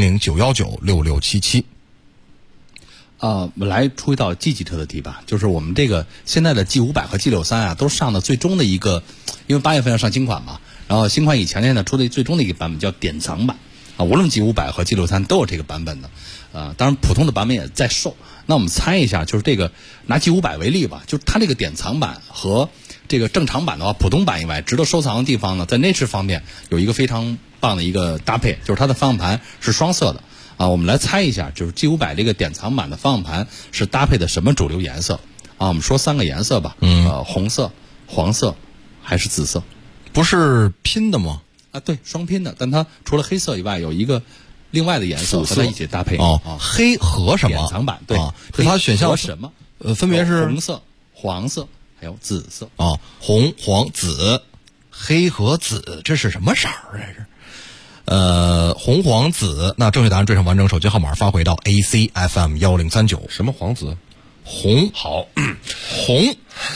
[SPEAKER 7] ，400-919-6677。
[SPEAKER 12] 我们来出一道 G 级车的题吧，就是我们这个现在的 G500 和 G63啊，都上的最终的一个，因为8月份要上新款嘛，然后新款以前呢出的最终的一个版本叫典藏版啊，无论 G500 和 G63都有这个版本的，当然普通的版本也在售。那我们猜一下，就是这个拿 G500 为例吧，就是它这个典藏版和这个正常版的话，普通版以外值得收藏的地方呢，在内饰方面有一个非常棒的一个搭配，就是它的方向盘是双色的。我们来猜一下，就是 G500 这个典藏版的方向盘是搭配的什么主流颜色我们说3个颜色吧，红色、黄色还是紫色？
[SPEAKER 7] 不是拼的吗？
[SPEAKER 12] 对，双拼的，但它除了黑色以外，有一个另外的颜色和它一起搭配。
[SPEAKER 7] 黑和什么？
[SPEAKER 12] 典藏版对，
[SPEAKER 7] 它选项
[SPEAKER 12] 什么？
[SPEAKER 7] 分别是
[SPEAKER 12] 红色、黄色还有紫色。
[SPEAKER 7] 红、黄、紫，黑和紫，这是什么色儿？这是？红黄紫，那正确答案缀上完整手机号码发回到 ACFM1039。
[SPEAKER 6] 什么黄紫？
[SPEAKER 7] 红
[SPEAKER 6] 好，
[SPEAKER 7] 红。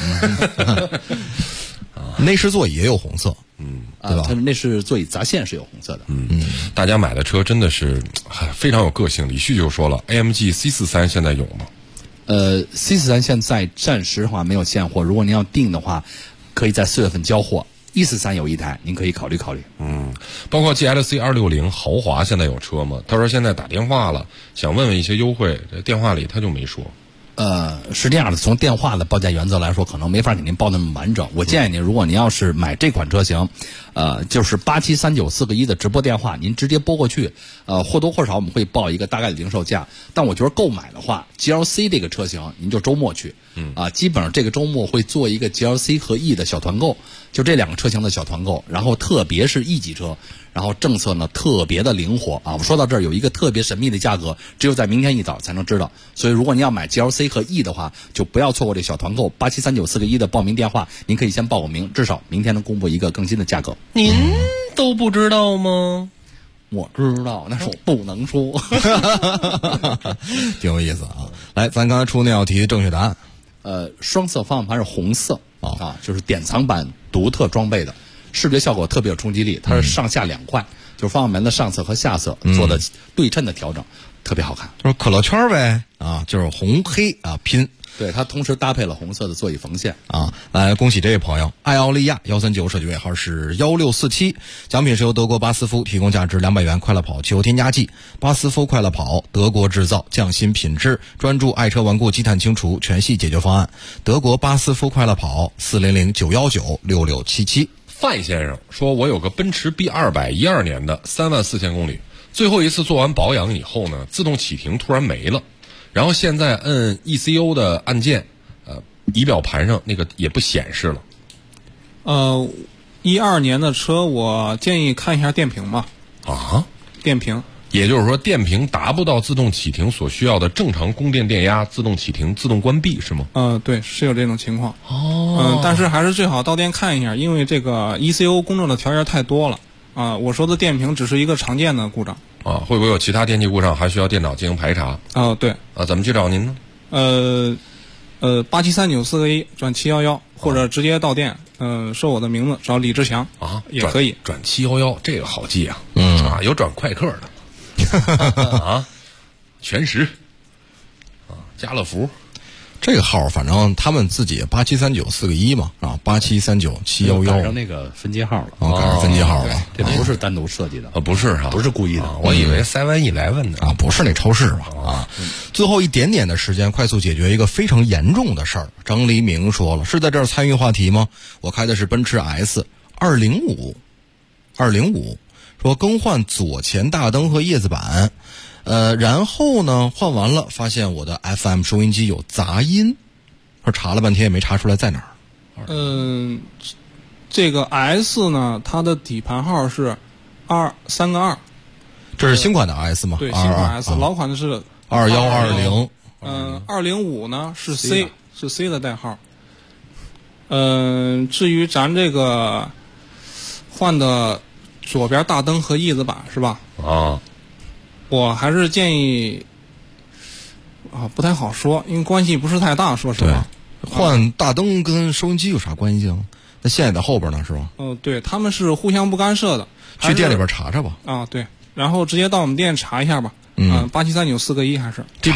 [SPEAKER 7] 内饰座椅也有红色，对吧？
[SPEAKER 12] 它内饰座椅杂线是有红色的。
[SPEAKER 6] 大家买的车真的是非常有个性。李旭就说了 ，AMG C43现在有吗
[SPEAKER 12] ？C43现在暂时的话没有现货，如果您要订的话，可以在4月份交货。143有一台，您可以考虑考虑。
[SPEAKER 6] 包括 GLC 260豪华现在有车吗？他说现在打电话了，想问问一些优惠，这电话里他就没说。
[SPEAKER 12] 是这样的，从电话的报价原则来说，可能没法给您报那么完整。我建议您，如果您要是买这款车型，就是873941的直播电话，您直接拨过去，或多或少我们会报一个大概的零售价。但我觉得购买的话 ，GLC 这个车型您就周末去，基本上这个周末会做一个 GLC 和 E 的小团购，就这2个车型的小团购，然后特别是 E 级车。然后政策呢特别的灵活我说到这儿有一个特别神秘的价格，只有在明天一早才能知道。所以如果您要买 GLC 和 E 的话，就不要错过这小团购873941的报名电话，您可以先报个名，至少明天能公布一个更新的价格。
[SPEAKER 6] 您都不知道吗？
[SPEAKER 12] 我知道，但是我不能说。
[SPEAKER 7] 挺有意思啊！来，咱刚才出那道题正确答案，
[SPEAKER 12] 双色方向盘是红色就是典藏版独特装备的。视觉效果特别有冲击力，它是上下2块，就是方向盘的上色和下色做的对称的调整，特别好看。
[SPEAKER 7] 就是可乐圈呗就是红黑拼。
[SPEAKER 12] 对，它同时搭配了红色的座椅缝线
[SPEAKER 7] 来恭喜这位朋友艾奥利亚139，手机尾号是1647，奖品是由德国巴斯夫提供价值200元快乐跑汽油添加剂。巴斯夫快乐跑，德国制造，匠心品质，专注爱车顽固积碳清除全系解决方案。德国巴斯夫快乐跑，400-919-6677。
[SPEAKER 6] 范先生说，我有个奔驰 B200，12年的，34000公里，最后一次做完保养以后呢，自动启停突然没了，然后现在摁 ECU 的按键，仪表盘上那个也不显示了。
[SPEAKER 17] 12年的车，我建议看一下电瓶吧。
[SPEAKER 6] 电瓶也就是说，电瓶达不到自动启停所需要的正常供电电压，自动启停、自动关闭，是吗？
[SPEAKER 17] 对，是有这种情况。但是还是最好到店看一下，因为这个 ECU 工作的条件太多了。我说的电瓶只是一个常见的故障。
[SPEAKER 6] 会不会有其他电气故障还需要电脑进行排查？
[SPEAKER 17] 对。
[SPEAKER 6] 怎么去找您呢
[SPEAKER 17] ？873941转711，或者直接到店，说我的名字找李志祥也可以。
[SPEAKER 6] 转711这个好记啊。有转快客的。全时家乐福，
[SPEAKER 7] 这个号反正他们自己873941嘛，873971
[SPEAKER 12] 赶上那个分机号了，
[SPEAKER 7] 赶上分机号了，
[SPEAKER 12] 这不是单独设计的，
[SPEAKER 6] 不是哈，
[SPEAKER 12] 不是故意的，
[SPEAKER 6] 我以为 7-Eleven 的
[SPEAKER 7] 不是那超市吧最后一点点的时间，快速解决一个非常严重的事儿。张黎明说了，是在这儿参与话题吗？我开的是奔驰 S 205，说更换左前大灯和叶子板，然后呢换完了，发现我的 FM 收音机有杂音，说查了半天也没查出来在哪儿。
[SPEAKER 17] 这个 S 呢，它的底盘号是3个2，
[SPEAKER 7] 这是新款的 S 吗？
[SPEAKER 17] 对，新款 S，老款的是
[SPEAKER 7] 2120。
[SPEAKER 17] 205呢是 C， 是 C 的代号。至于咱这个换的左边大灯和叶子板是吧？我还是建议不太好说，因为关系不是太大，说实话。
[SPEAKER 7] 换大灯跟收音机有啥关系啊？那线也在后边呢，是吧？
[SPEAKER 17] 对，他们是互相不干涉的。
[SPEAKER 7] 去店里边查查吧。
[SPEAKER 17] 对，然后直接到我们店查一下吧。873941还是
[SPEAKER 7] 地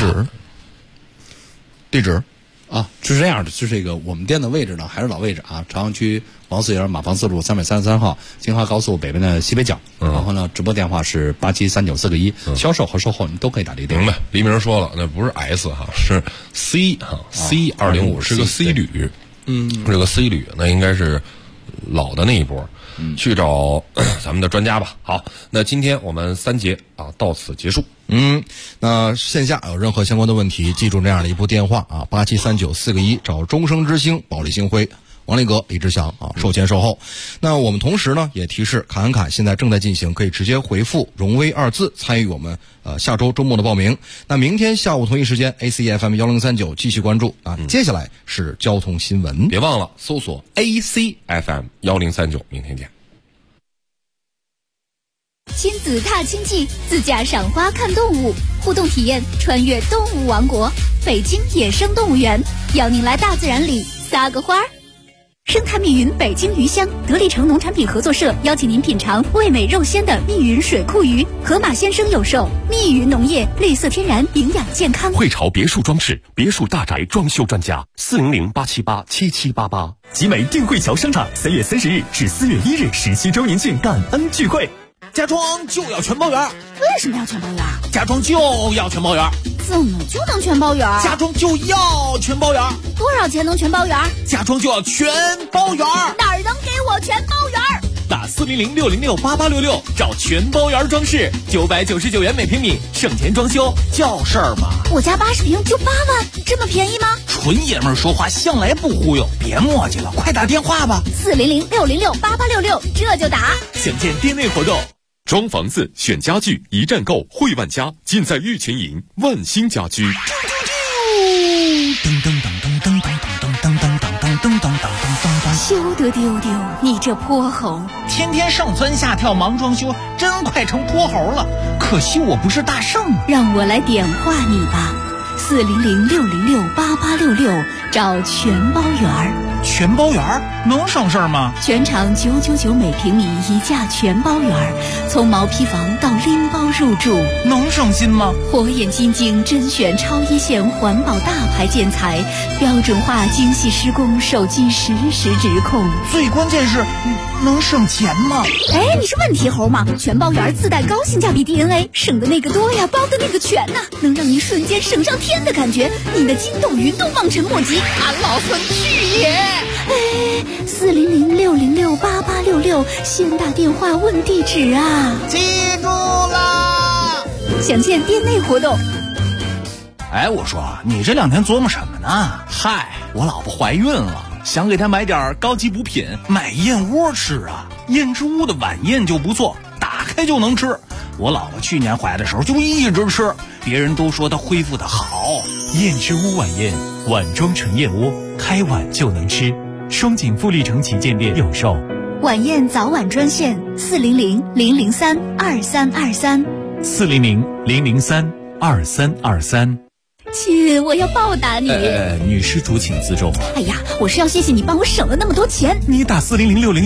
[SPEAKER 7] 址
[SPEAKER 12] 是这样的，就这个我们店的位置呢还是老位置朝阳区王四营马房四路333号京哈高速北边的西北角。然后呢，直播电话是873941，销售和售后你都可以打这个电话。
[SPEAKER 6] 明白，黎明说了，那不是 S 是 C C 205是个 C 旅。这个 C 旅那应该是老的那一波。去找咱们的专家吧。好，那今天我们3节到此结束。
[SPEAKER 7] 那线下有任何相关的问题，记住这样的一部电话873941，找终生之星保利星辉王立格、李志祥售前售后。那我们同时呢也提示侃侃现在正在进行，可以直接回复荣威2字参与我们下周周末的报名。那明天下午同一时间 ACFM 1039继续关注接下来是交通新闻，
[SPEAKER 6] 别忘了搜索 ACFM 1039，明天见。
[SPEAKER 13] 亲子踏青记，自驾赏花看动物，互动体验穿越动物王国，北京野生动物园，邀您来大自然里撒个花儿。生态密云北京鱼乡德力城农产品合作社邀请您品尝味美肉鲜的密云水库鱼，河马先生有售。密云农业，绿色天然，营养健康。
[SPEAKER 4] 汇潮别墅装饰，别墅大宅装修专家，400-878-7788。
[SPEAKER 10] 集美定汇桥商场3月30日至4月1日17周年庆感恩聚会。
[SPEAKER 14] 家装就要全包圆。
[SPEAKER 21] 为什么要全包圆？
[SPEAKER 14] 家装就要全包圆。
[SPEAKER 21] 怎么就能全包圆？
[SPEAKER 14] 家装就要全包圆。
[SPEAKER 21] 多少钱能全包圆？
[SPEAKER 14] 家装就要全包圆。
[SPEAKER 21] 哪儿能给我全包圆？
[SPEAKER 10] 打400-606-8866找全包圆装饰，999元每平米，省钱装修叫事儿嘛。
[SPEAKER 21] 我家80平就8万，这么便宜吗？
[SPEAKER 14] 纯爷们儿说话向来不忽悠，别磨叽了，快打电话吧。
[SPEAKER 21] 400-606-8866，这就打。
[SPEAKER 10] 想见店内活动。
[SPEAKER 4] 装房子选家具，一站购汇万家，尽在玉泉营万兴家居。
[SPEAKER 13] 休得丢丢，你这泼猴！
[SPEAKER 14] 天天上蹿下跳忙装修，真快成泼猴了。可惜我不是大圣。
[SPEAKER 13] 让我来点化你吧，400-606-8866，找全包圆儿。
[SPEAKER 14] 全包圆儿能省事儿吗？
[SPEAKER 13] 全场999每平米一价全包圆儿，从毛坯房到拎包入住，
[SPEAKER 14] 能省心吗？
[SPEAKER 13] 火眼金睛甄选超一线环保大牌建材，标准化精细施工，手机实时直控。
[SPEAKER 14] 最关键是能省钱吗？
[SPEAKER 13] 哎，你是问题猴吗？全包圆自带高性价比 DNA， 省的那个多呀，包的那个全呐，能让你瞬间省上天的感觉，你的筋斗云都望尘莫及。
[SPEAKER 14] 俺老孙去也！
[SPEAKER 13] 哎，400-606-8866，先打电话问地址啊！
[SPEAKER 14] 记住啦！
[SPEAKER 13] 详见店内活动。
[SPEAKER 14] 哎，我说你这2天琢磨什么呢？嗨，我老婆怀孕了，想给她买点高级补品，买燕窝吃啊。燕之屋的晚宴就不错，打开就能吃。 我老婆去年怀的时候就一直吃，别人都说她恢复的好。
[SPEAKER 11] 燕之屋晚宴，碗装纯燕窝，开碗就能吃。双井富力城旗舰店有售。
[SPEAKER 13] 晚宴早晚专线
[SPEAKER 11] 400-003-2323，400-003-2323。
[SPEAKER 13] 亲，我要报答你。
[SPEAKER 11] 女施主请自重。
[SPEAKER 13] 哎呀，我是要谢谢你帮我省了那么多钱。
[SPEAKER 11] 你打40060